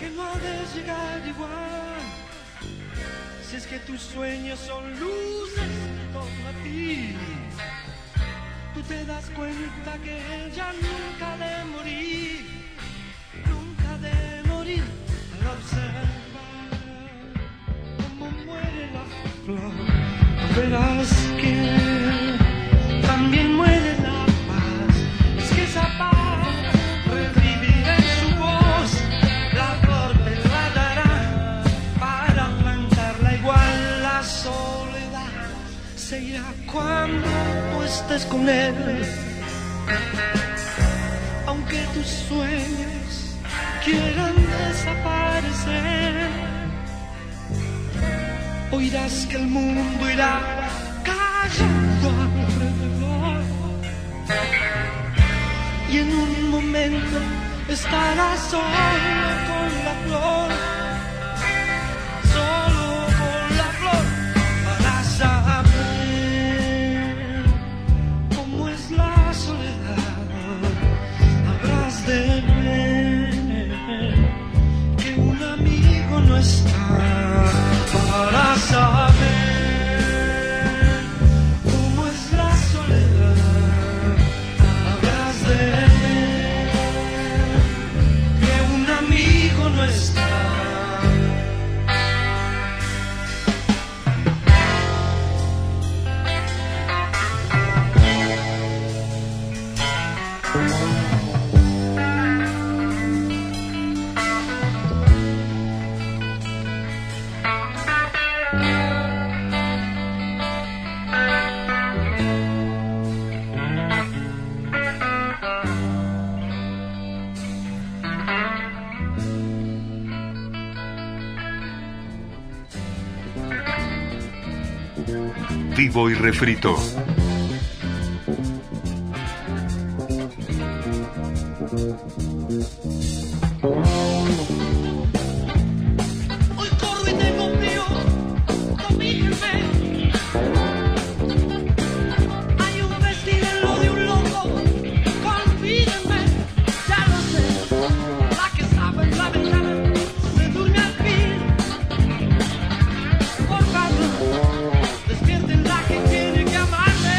que no ha de llegar igual. Si es que tus sueños son luces en torno a ti, tú te das cuenta que ella nunca ha de morir, nunca ha de morir. Al observar cómo muere la flor, verás que también muere la paz. Es que esa paz revivirá en su voz, la flor te la dará para plantarla igual. La soledad se irá cuando tú estés con él, aunque tus sueños quieran desaparecer. Oirás que el mundo irá callando alrededor, y en un momento estarás solo con la flor, solo con la flor, para saber cómo es la soledad. Habrás de ver que un amigo no está. Para saber cómo es la soledad, habrás de ver que un amigo no está. Vivo y refrito. Hoy corro y tengo frío, cobíjenme. Hay un vestido en lo de un loco, olvídenme. Ya lo sé, la que estaba en la ventana se durmió al fin. Por favor, despierten la que tiene que amarme.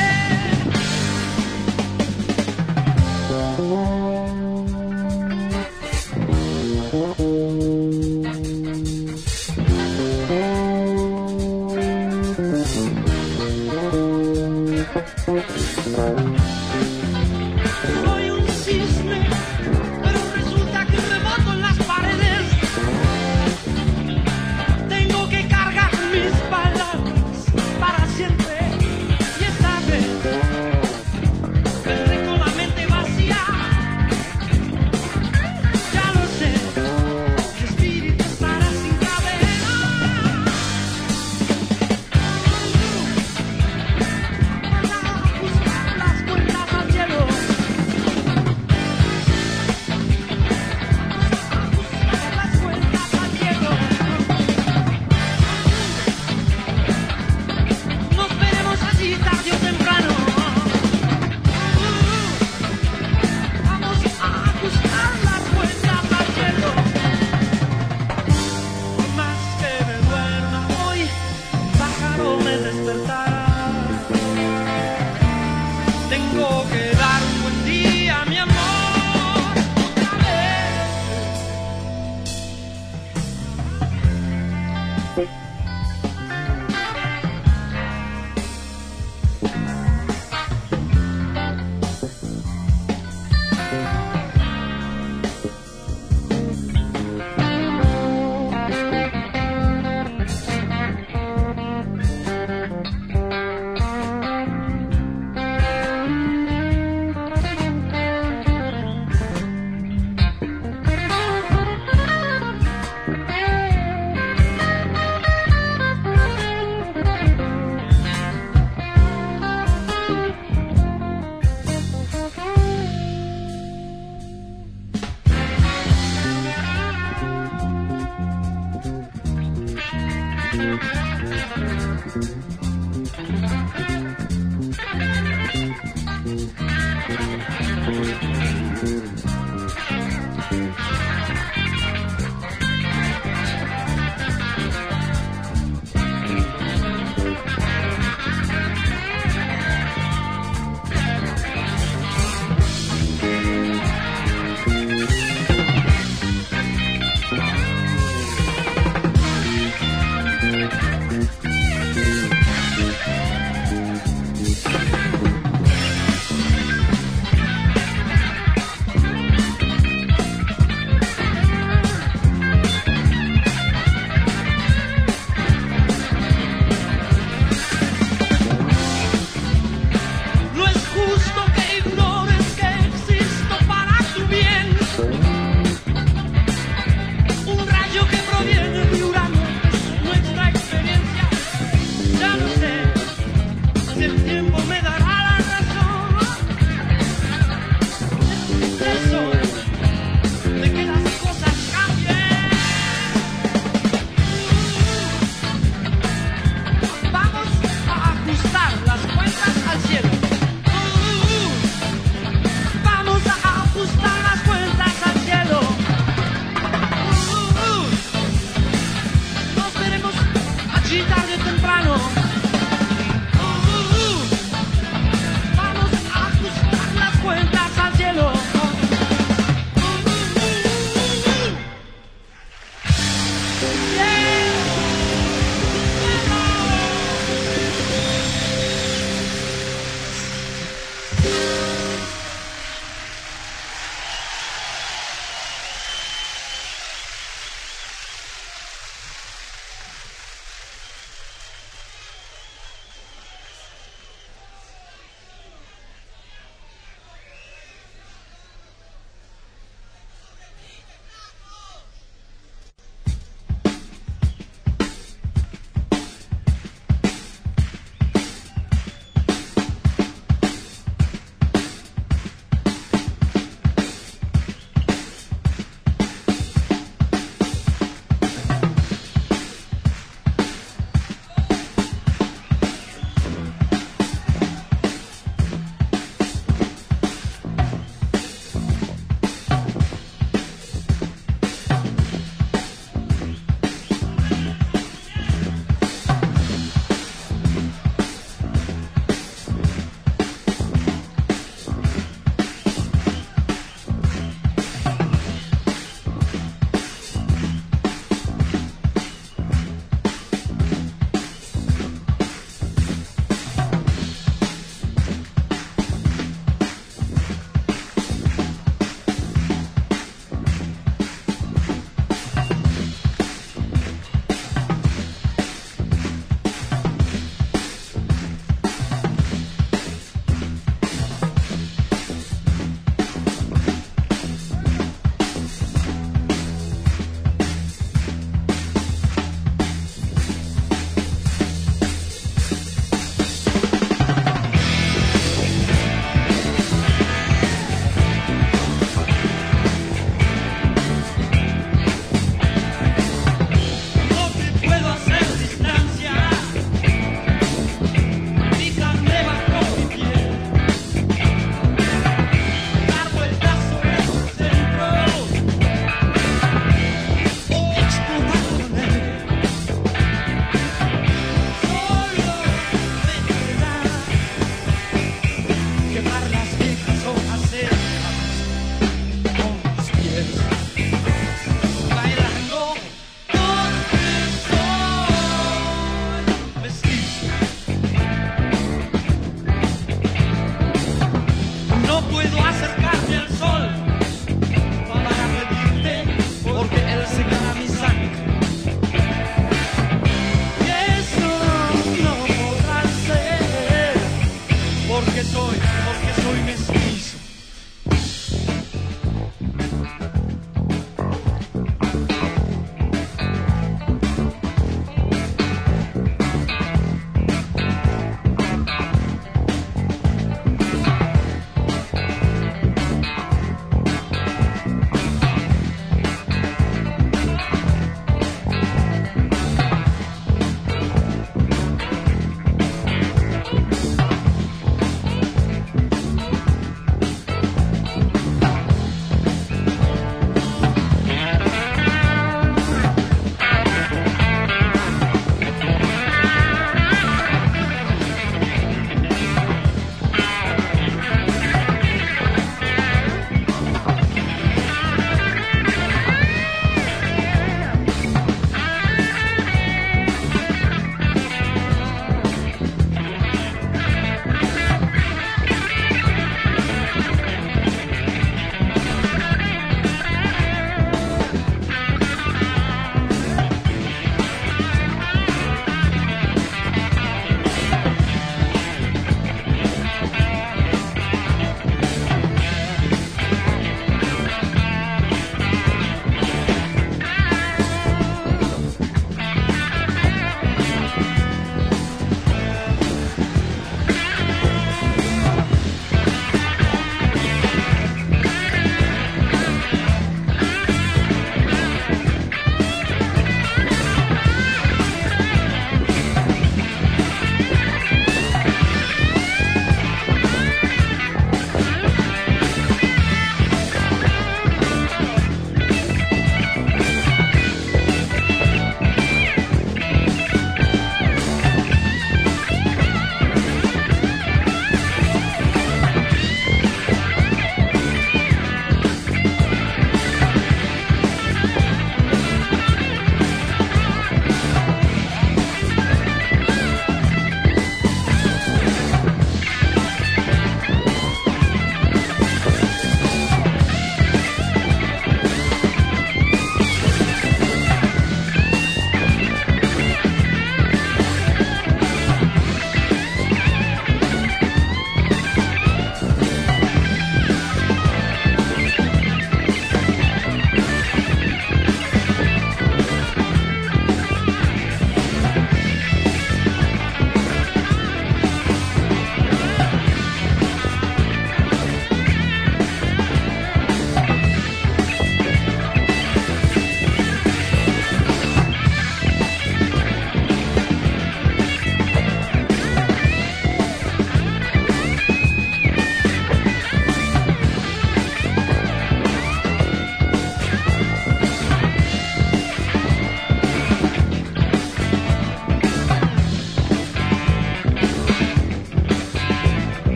Soy un cisne, pero resulta que reboto en las paredes. Tengo que cargar mis palabras para siempre. Y esta vez vendré con la mente vacía. Ya lo sé, mi espíritu estará sin cadena. Para buscar las cuentas al cielo. Las cuentas al cielo. Nos veremos allí tarde o temprano. Vamos a buscar las cuentas al cielo. Por más que me duerma hoy, pájaro me despertará. Tengo que dar un buen día, mi amor, otra vez.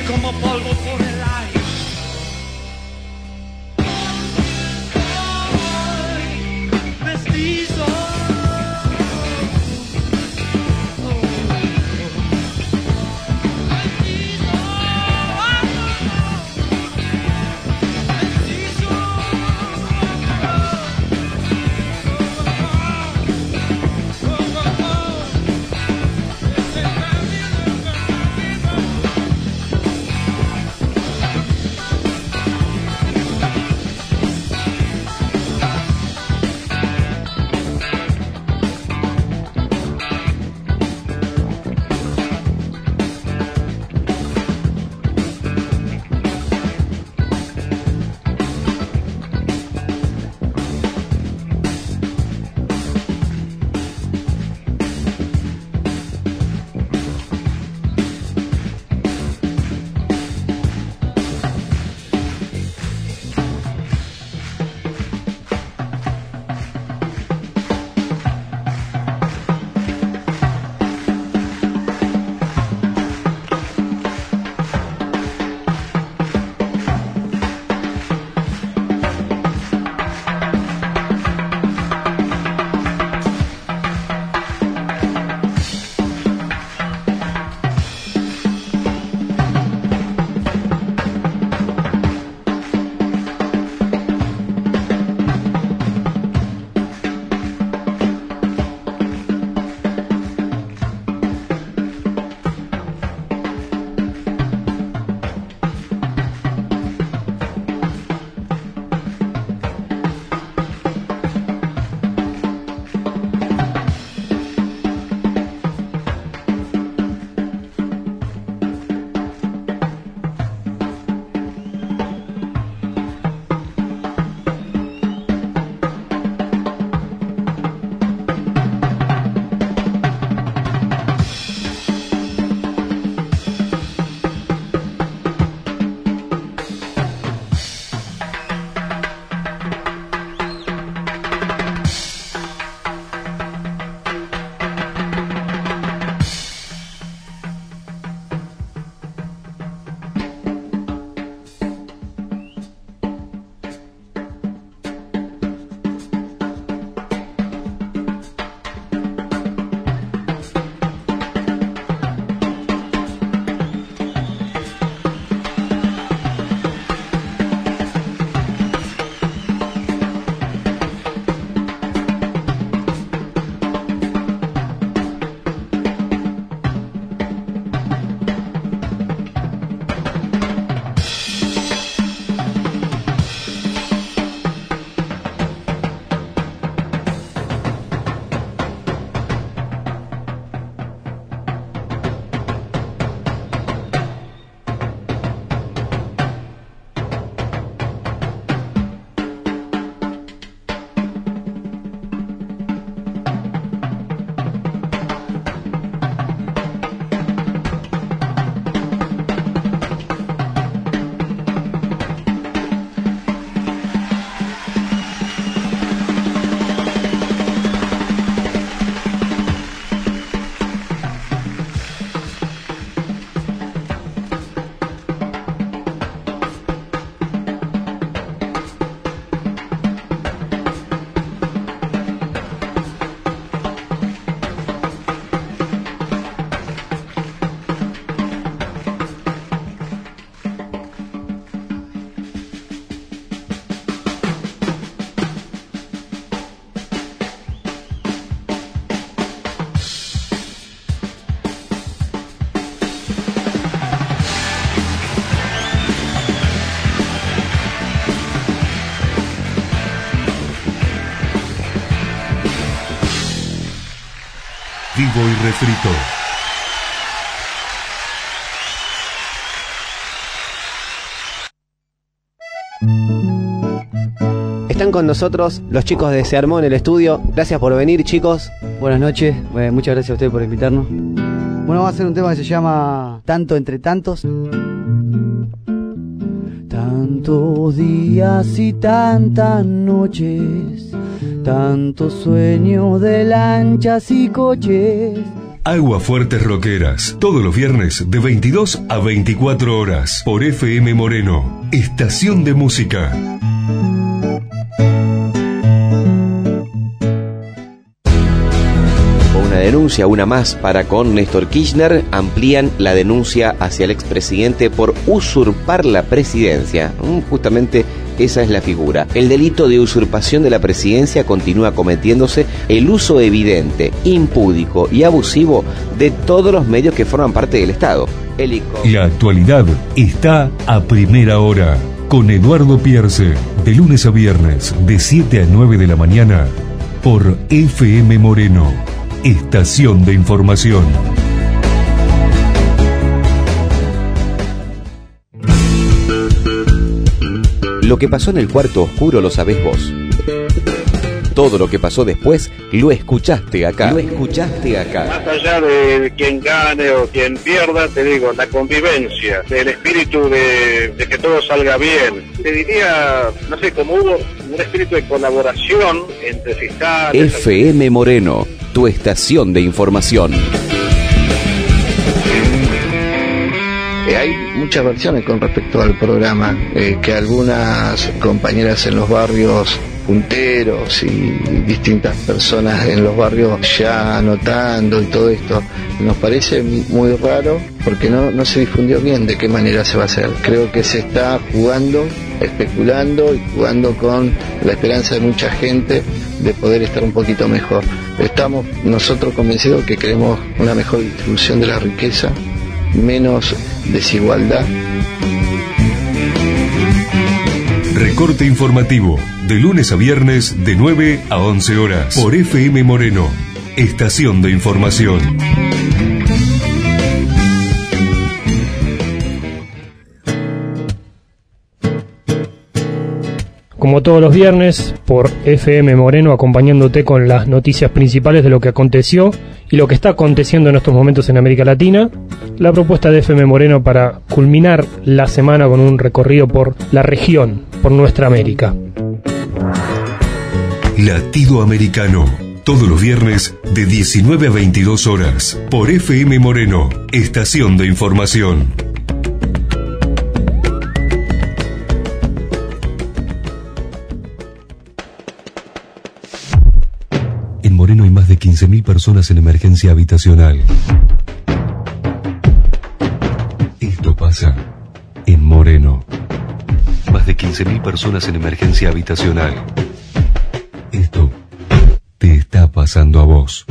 como polvo por el aire. Ay, mestizo. Vivo y refrito. Están con nosotros los chicos de Se Armó en el estudio. Gracias por venir, chicos. Buenas noches, eh, muchas gracias a ustedes por invitarnos. Bueno, vamos a hacer un tema que se llama Tanto entre tantos. Tantos días y tantas noches, tantos sueños de lanchas y coches, Aguafuertes Rockeras, todos los viernes de veintidós a veinticuatro horas por F M Moreno, estación de música. Una denuncia, una más para con Néstor Kirchner. Amplían la denuncia hacia el expresidente por usurpar la presidencia. Justamente esa es la figura. El delito de usurpación de la presidencia continúa cometiéndose el uso evidente, impúdico y abusivo de todos los medios que forman parte del Estado. El I C O. La actualidad está a primera hora con Eduardo Pierce, de lunes a viernes de siete a nueve de la mañana por F M Moreno, estación de información. Lo que pasó en el cuarto oscuro lo sabés vos. Todo lo que pasó después lo escuchaste acá. Lo escuchaste acá. Más allá de quien gane o quien pierda, te digo, la convivencia, el espíritu de, de que todo salga bien. Te diría, no sé, como hubo un espíritu de colaboración entre fiscales. F M Moreno, tu estación de información. Eh, hay muchas versiones con respecto al programa, eh, que algunas compañeras en los barrios punteros y distintas personas en los barrios ya anotando y todo esto, nos parece muy raro porque no, no se difundió bien de qué manera se va a hacer. Creo que se está jugando, especulando y jugando con la esperanza de mucha gente de poder estar un poquito mejor. Estamos nosotros convencidos que queremos una mejor distribución de la riqueza, menos desigualdad. Recorte informativo, de lunes a viernes de nueve a once horas por F M Moreno, estación de información. Como todos los viernes, por F M Moreno, acompañándote con las noticias principales de lo que aconteció y lo que está aconteciendo en estos momentos en América Latina. La propuesta de F M Moreno para culminar la semana con un recorrido por la región, por nuestra América. Latido Americano, todos los viernes de diecinueve a veintidós horas por F M Moreno, estación de información. En Moreno hay más de quince mil personas en emergencia habitacional. Esto pasa en Moreno. Más de quince mil personas en emergencia habitacional. Esto te está pasando a vos.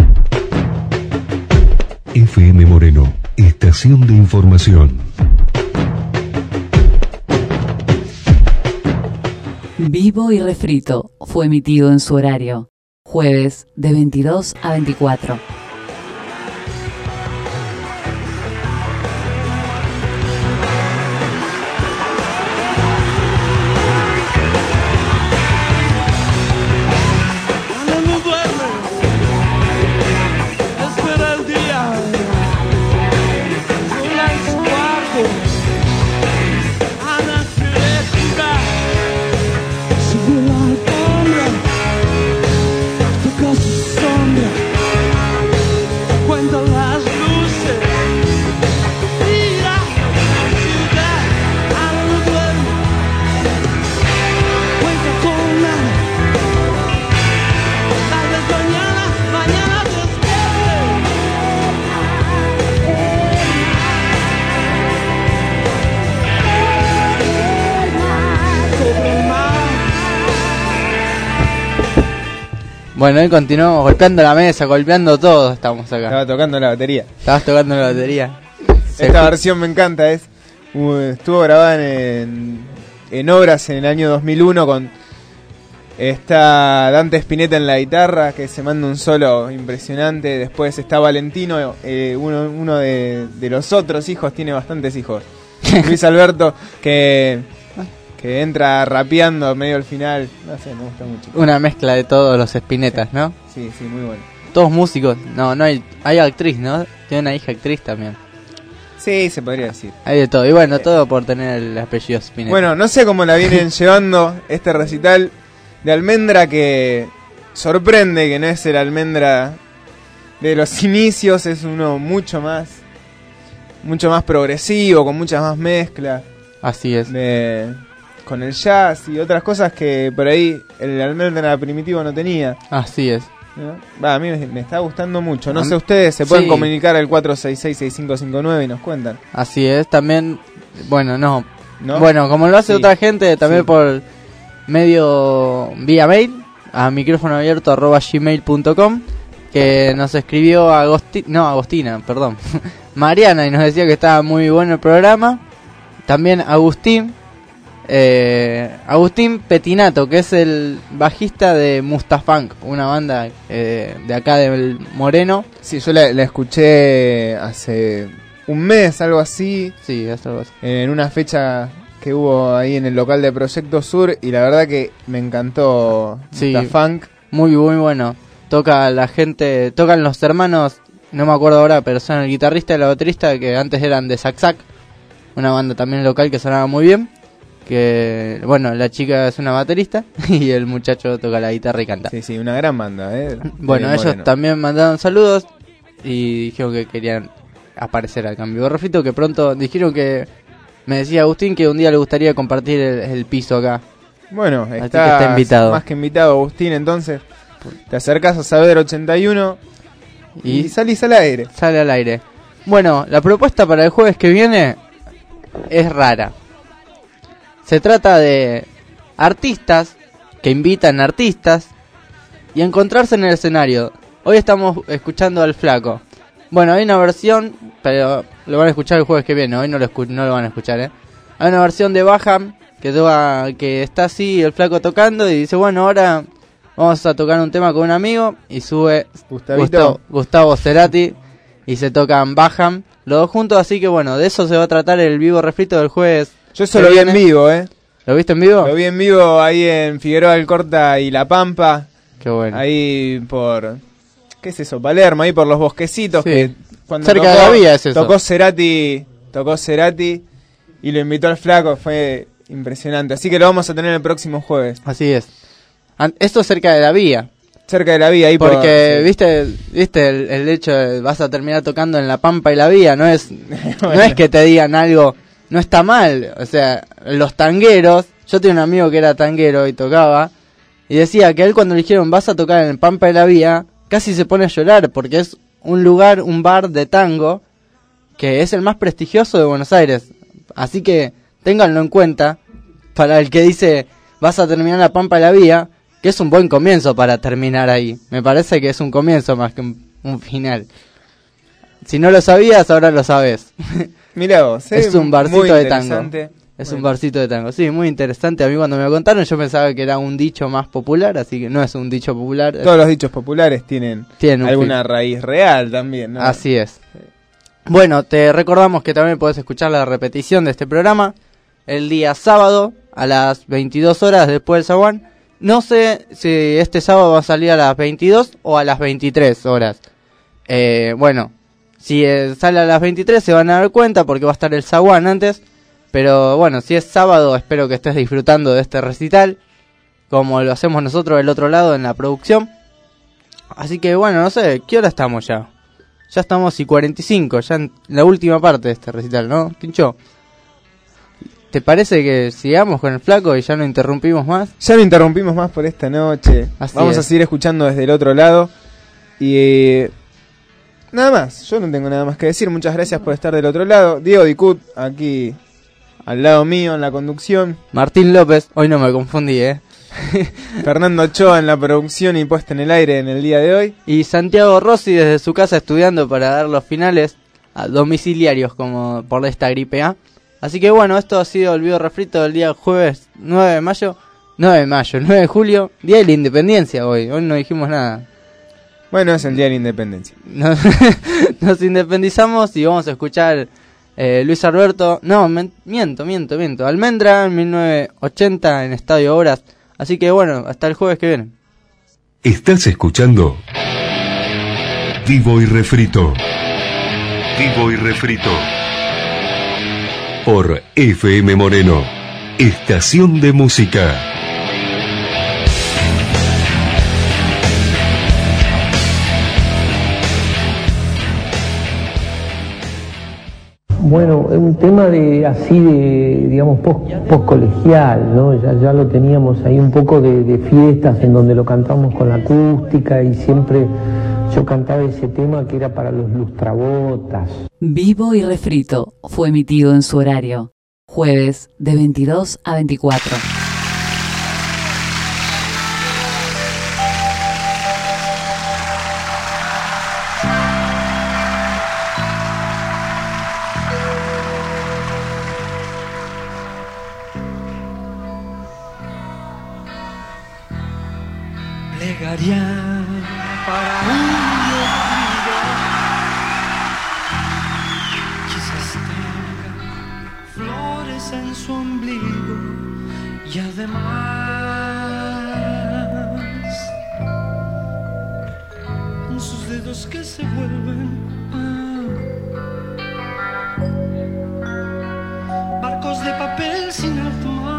F M Moreno, estación de información. Vivo y Refrito fue emitido en su horario. Jueves de veintidós a veinticuatro. Bueno, hoy continuamos golpeando la mesa, golpeando todo, estamos acá. Estaba tocando la batería. Estabas tocando la batería. Esta versión me encanta, es uh, estuvo grabada en, en Obras en el año dos mil uno con está Dante Spinetta en la guitarra, que se manda un solo impresionante. Después está Valentino, eh, uno, uno de, de los otros hijos, tiene bastantes hijos. Luis Alberto, que... que entra rapeando medio al final, no sé, me gusta mucho. Una mezcla de todos los Spinetas, sí. ¿no? Sí, sí, muy bueno. Todos músicos, no, no hay, hay actriz, ¿no? Tiene una hija actriz también. Sí, se podría decir. Hay de todo, y bueno, todo por tener el apellido Spinetta. Bueno, no sé cómo la vienen llevando este recital de Almendra, que sorprende que no es el Almendra de los inicios es uno mucho más, mucho más progresivo, con muchas más mezclas. Así es. De, con el jazz y otras cosas que por ahí el Almendra primitivo no tenía. Así es. ¿No? Va, a mí me, me está gustando mucho. No A sé, mí- ustedes se pueden sí. comunicar al cuatro seis seis, seis cinco cinco nueve y nos cuentan. Así es, también, bueno, no. ¿No? Bueno, como lo hace Sí. otra gente, también Sí. por medio vía mail, a micrófono abierto arroba gmail punto com, que nos escribió Agosti no, Agostina, perdón, Mariana, y nos decía que estaba muy bueno el programa. También Agustín, eh, Agustín Petinato, que es el bajista de Mustafunk, una banda eh, de acá del Moreno. Sí, yo la, la escuché hace un mes, algo así. Sí, hace algo así. En una fecha que hubo ahí en el local de Proyecto Sur, y la verdad que me encantó Sí, Mustafunk. muy muy bueno. Toca la gente, tocan los hermanos, no me acuerdo ahora, pero son el guitarrista y la baterista, que antes eran de Zack Zack, una banda también local que sonaba muy bien. Que bueno, la chica es una baterista y el muchacho toca la guitarra y canta. Sí, sí, una gran banda, eh. Bueno, de ellos Moreno. también mandaron saludos y dijeron que querían aparecer acá en Vivo Refrito, que pronto dijeron que, me decía Agustín, que un día le gustaría compartir el, el piso acá. Bueno, Así que está, está invitado. más que invitado, Agustín. Entonces te acercás a Saavedra ochenta y uno y, y salís al aire. Sale al aire. Bueno, la propuesta para el jueves que viene es rara. Se trata de artistas que invitan artistas y encontrarse en el escenario. Hoy estamos escuchando al Flaco. Bueno, hay una versión, pero lo van a escuchar el jueves que viene. Hoy no lo, escu- no lo van a escuchar, ¿eh? Hay una versión de Baham que, toca, que está así el Flaco tocando y dice, bueno, ahora vamos a tocar un tema con un amigo, y sube Gustavito. Gustavo, Gustavo Cerati y se tocan Baham los dos juntos. Así que bueno, de eso se va a tratar el Vivo Refrito del jueves. Yo eso que lo vi en viene. vivo, eh. ¿Lo viste en vivo? Lo vi en vivo ahí en Figueroa Alcorta y La Pampa. Qué bueno. Ahí por... ¿Qué es eso? Palermo, ahí por los bosquecitos. Sí. Que cuando Cerca tocó, de la vía es eso. Tocó Cerati, tocó Cerati y lo invitó al Flaco. Fue impresionante. Así que lo vamos a tener el próximo jueves. Así es. An- Esto es cerca de la vía. Cerca de la vía, ahí por- Porque, sí. viste, viste el, el hecho de vas a terminar tocando en La Pampa y la Vía, no es, no es que te digan algo, no está mal. O sea, los tangueros, yo tenía un amigo que era tanguero y tocaba, y decía que él cuando le dijeron vas a tocar en el Pampa y la Vía, casi se pone a llorar, porque es un lugar, un bar de tango, que es el más prestigioso de Buenos Aires. Así que ténganlo en cuenta, para el que dice vas a terminar en La Pampa y la Vía, que es un buen comienzo para terminar ahí. Me parece que es un comienzo más que un, un final. Si no lo sabías, ahora lo sabes. Mirá vos, eh, Es un barcito muy de tango. interesante. Es Bueno. un barcito de tango. Sí, muy interesante. A mí cuando me lo contaron yo pensaba que era un dicho más popular, así que no es un dicho popular. Todos los dichos populares tienen, Tienen un alguna fin. raíz real también, ¿no? Así es. Bueno, te recordamos que también podés escuchar la repetición de este programa el día sábado a las veintidós horas después del zaguán. No sé si este sábado va a salir a las veintidós o a las veintitrés horas. Eh, bueno, si eh, sale a las veintitrés se van a dar cuenta porque va a estar el zaguán antes. Pero bueno, si es sábado espero que estés disfrutando de este recital, como lo hacemos nosotros del otro lado en la producción. Así que bueno, no sé, ¿qué hora estamos ya? Ya estamos y cuarenta y cinco, ya en la última parte de este recital, ¿no, Tincho? ¿Te parece que sigamos con el Flaco y ya no interrumpimos más? Ya no interrumpimos más por esta noche. Así Vamos es. a seguir escuchando desde el otro lado. Y eh, nada más, yo no tengo nada más que decir. Muchas gracias por estar del otro lado. Diego Dicut, aquí al lado mío en la conducción. Martín López, hoy no me confundí, ¿eh? Fernando Ochoa en la producción y puesta en el aire en el día de hoy. Y Santiago Rossi desde su casa estudiando para dar los finales a domiciliarios como por esta gripe A. Así que bueno, esto ha sido el video refrito del día jueves nueve de mayo. nueve de mayo, nueve de julio, día de la independencia hoy. Hoy no dijimos nada. Bueno, es el día de la independencia. Nos, nos independizamos y vamos a escuchar eh, Luis Alberto. No, men- miento, miento, miento. Almendra en mil novecientos ochenta en Estadio Obras. Así que bueno, hasta el jueves que viene. Estás escuchando Vivo y Refrito. Vivo y Refrito. Por F M Moreno, estación de música. Bueno, es un tema de así de, digamos, post, post colegial, ¿no? Ya, ya lo teníamos ahí un poco de, de fiestas en donde lo cantamos con la acústica y siempre yo cantaba ese tema que era para los lustrabotas. Vivo y Refrito fue emitido en su horario, jueves de veintidós a veinticuatro. Plegaría para un olvido, quizás tenga flores en su ombligo y además en sus dedos que se vuelven ah, barcos de papel sin alto mar.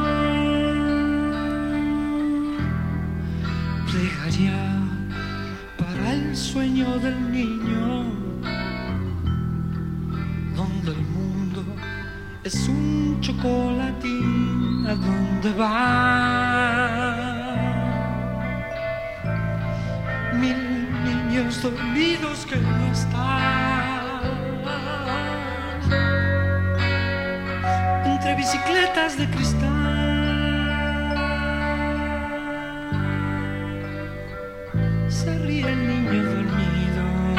Plegaría para el sueño del niño, donde el mundo es un chocolatín. ¿A dónde va? Mil niños dormidos que no están entre bicicletas de cristal. Se ríe el niño dormido,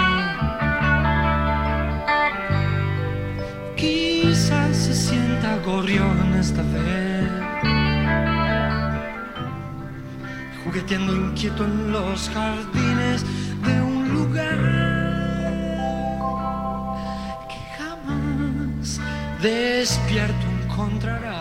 quizás se sienta gorrión esta vez, jugueteando inquieto en los jardines de un lugar que jamás despierto encontrará.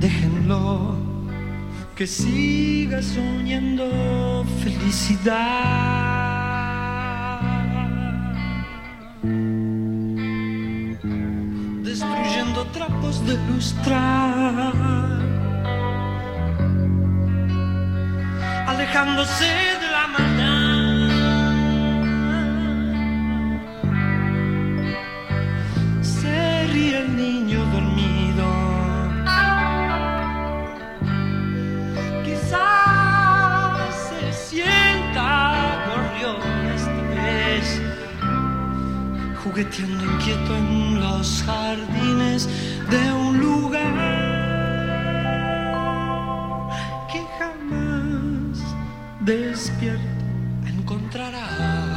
déjenlo, que siga soñando felicidad, destruyendo trapos de lustrar, alejándose de la maldad. Se ríe el niño dormido, quizás se sienta gorrión esta vez, jugueteando inquieto en los jardines de un lugar que jamás despierto encontrará.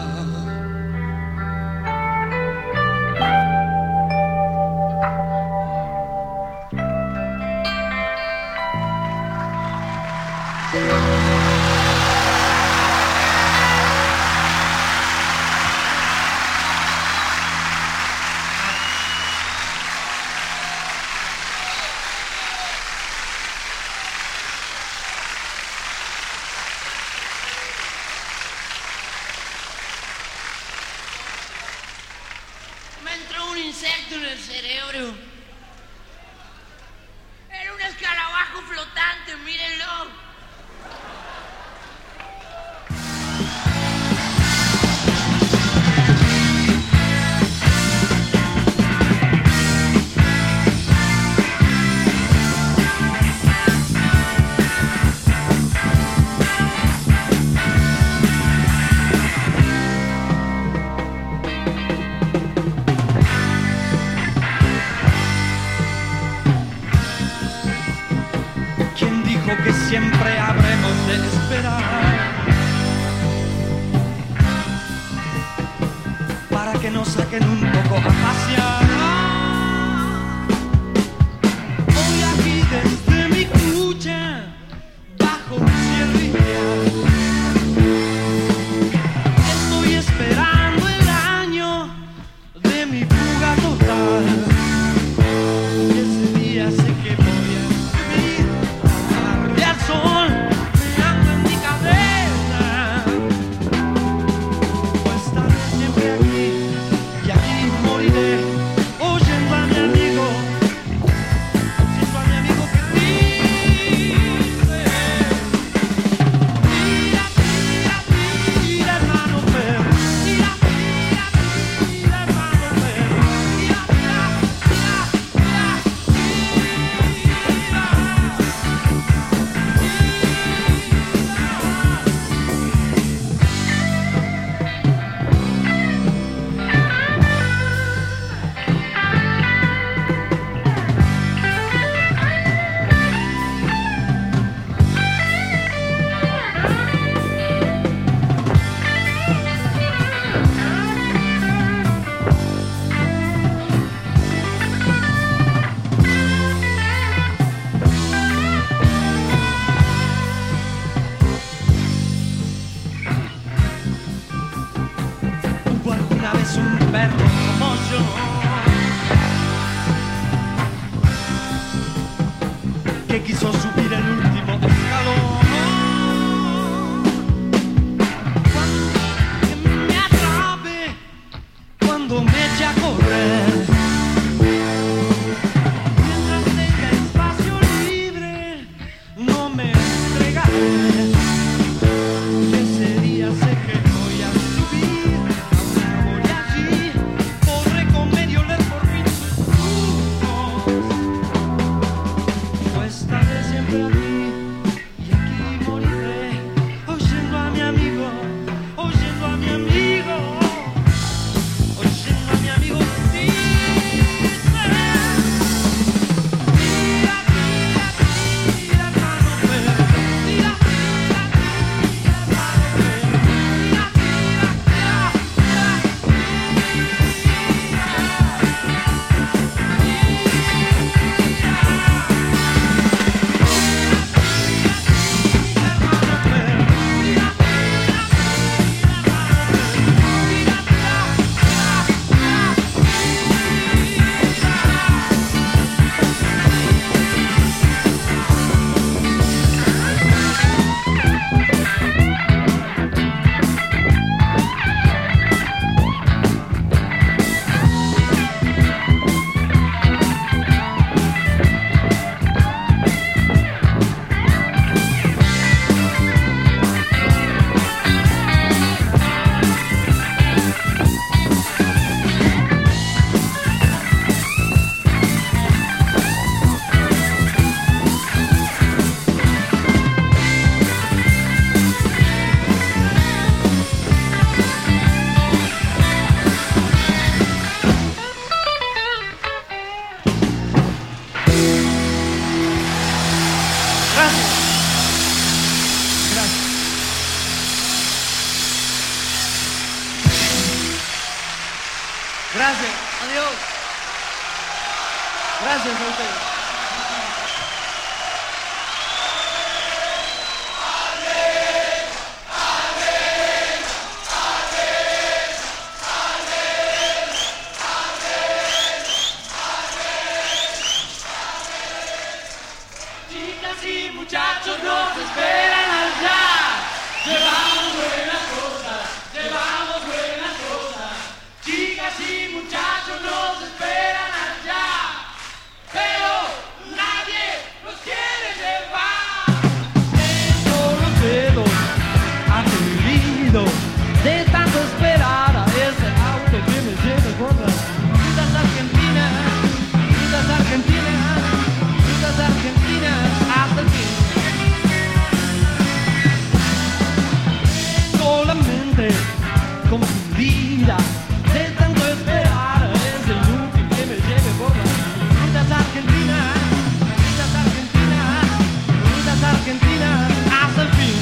Me entró un insecto en el cerebro. Era un escarabajo flotante, mírenlo. Que siempre habremos de esperar para que nos saquen un poco a pasear. Hoy aquí desde mi cucha, bajo un cierrillar, estoy esperando el año de mi fuga total. Y ese día sé que voy a vivir al sol, me ando en mi cabeza, pues estaré siempre aquí y aquí moriré, oyendo a mi amigo, siento a mi amigo que dice: tira, tira, tira, hermano perro, tira, tira, tira, hermano perro, tira, tira, tira, hubo alguna vez un perro como yo que quiso subir el último escalón. Cuando me atrape, cuando me eche a correr, mientras tenga espacio libre, no me entregaré. Ese día sé que voy a subir a un árbol y allí podré comer y oler por fin sus frutos, pues estaré siempre aquí. Gracias a ustedes. Chicas y muchachos nos esperan allá. Llevamos buenas cosas, llevamos buenas cosas. Chicas y muchachos nos esperan allá. Pero nadie nos quiere llevar. Tengo los dedos aturdidos de tanto esperar a ese auto que me lleve por las rutas argentinas, rutas argentinas, rutas argentinas hasta el fin. Tengo la mente confundida de tanto esperar a ese inútil que me lleve por las rutas argentinas, rutas argentinas, rutas argentinas hasta el fin.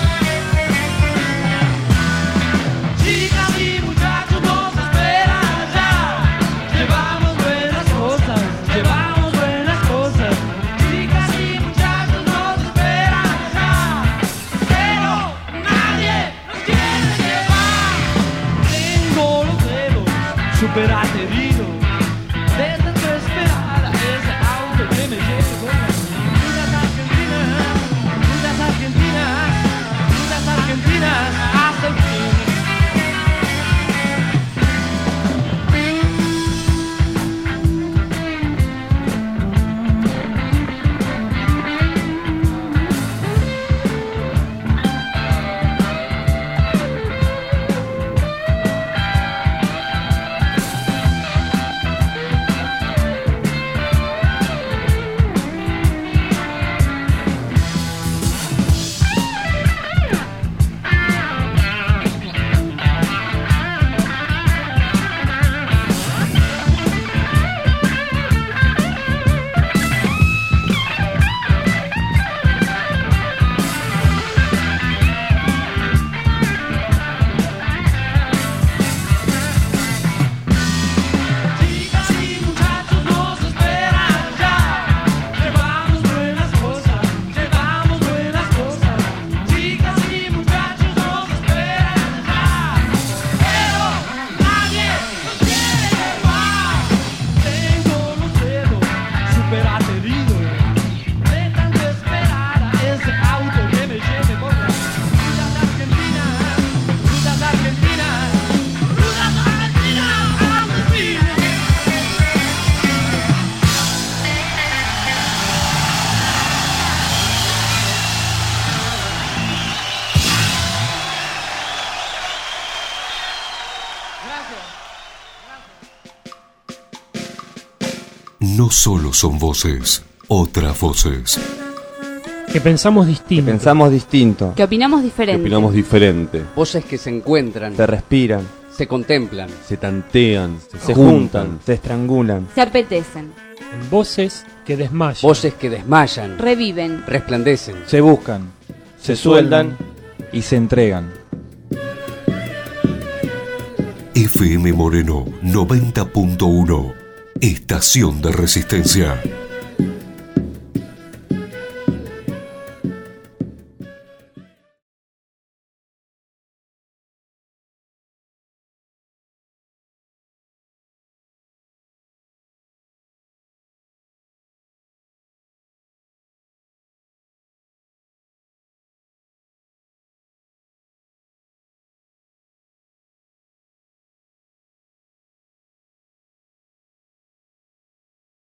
Chicas y muchachos nos esperan allá. Llevamos buenas cosas, llevamos buenas cosas. Chicas y muchachos nos esperan allá. Pero nadie nos quiere llevar. Tengo los dedos super ateridos de tanto esperar a ese auto que me lleve por las rutas argentinas, rutas argentinas, rutas argentinas hasta el fin. Chicas y muchachos nos esperan allá. Llevamos buenas cosas, llevamos buenas cosas. Chicas y muchachos nos esperan allá. Pero nadie nos quiere llevar. Tengo los dedos super ateridos de tanto esperar a ese auto que me lleve por las rutas argentinas, rutas argentinas, rutas argentinas hasta el fin. No solo son voces, otras voces. Que pensamos distinto. Pensamos distinto. Que opinamos diferente. Opinamos diferente. Voces que se encuentran, Se respiran, se contemplan, Se tantean, se juntan, se estrangulan. Se apetecen. En voces que desmayan. voces que desmayan, Reviven. resplandecen. Se buscan, se sueldan y se entregan. F M Moreno noventa punto uno. Estación de Resistencia.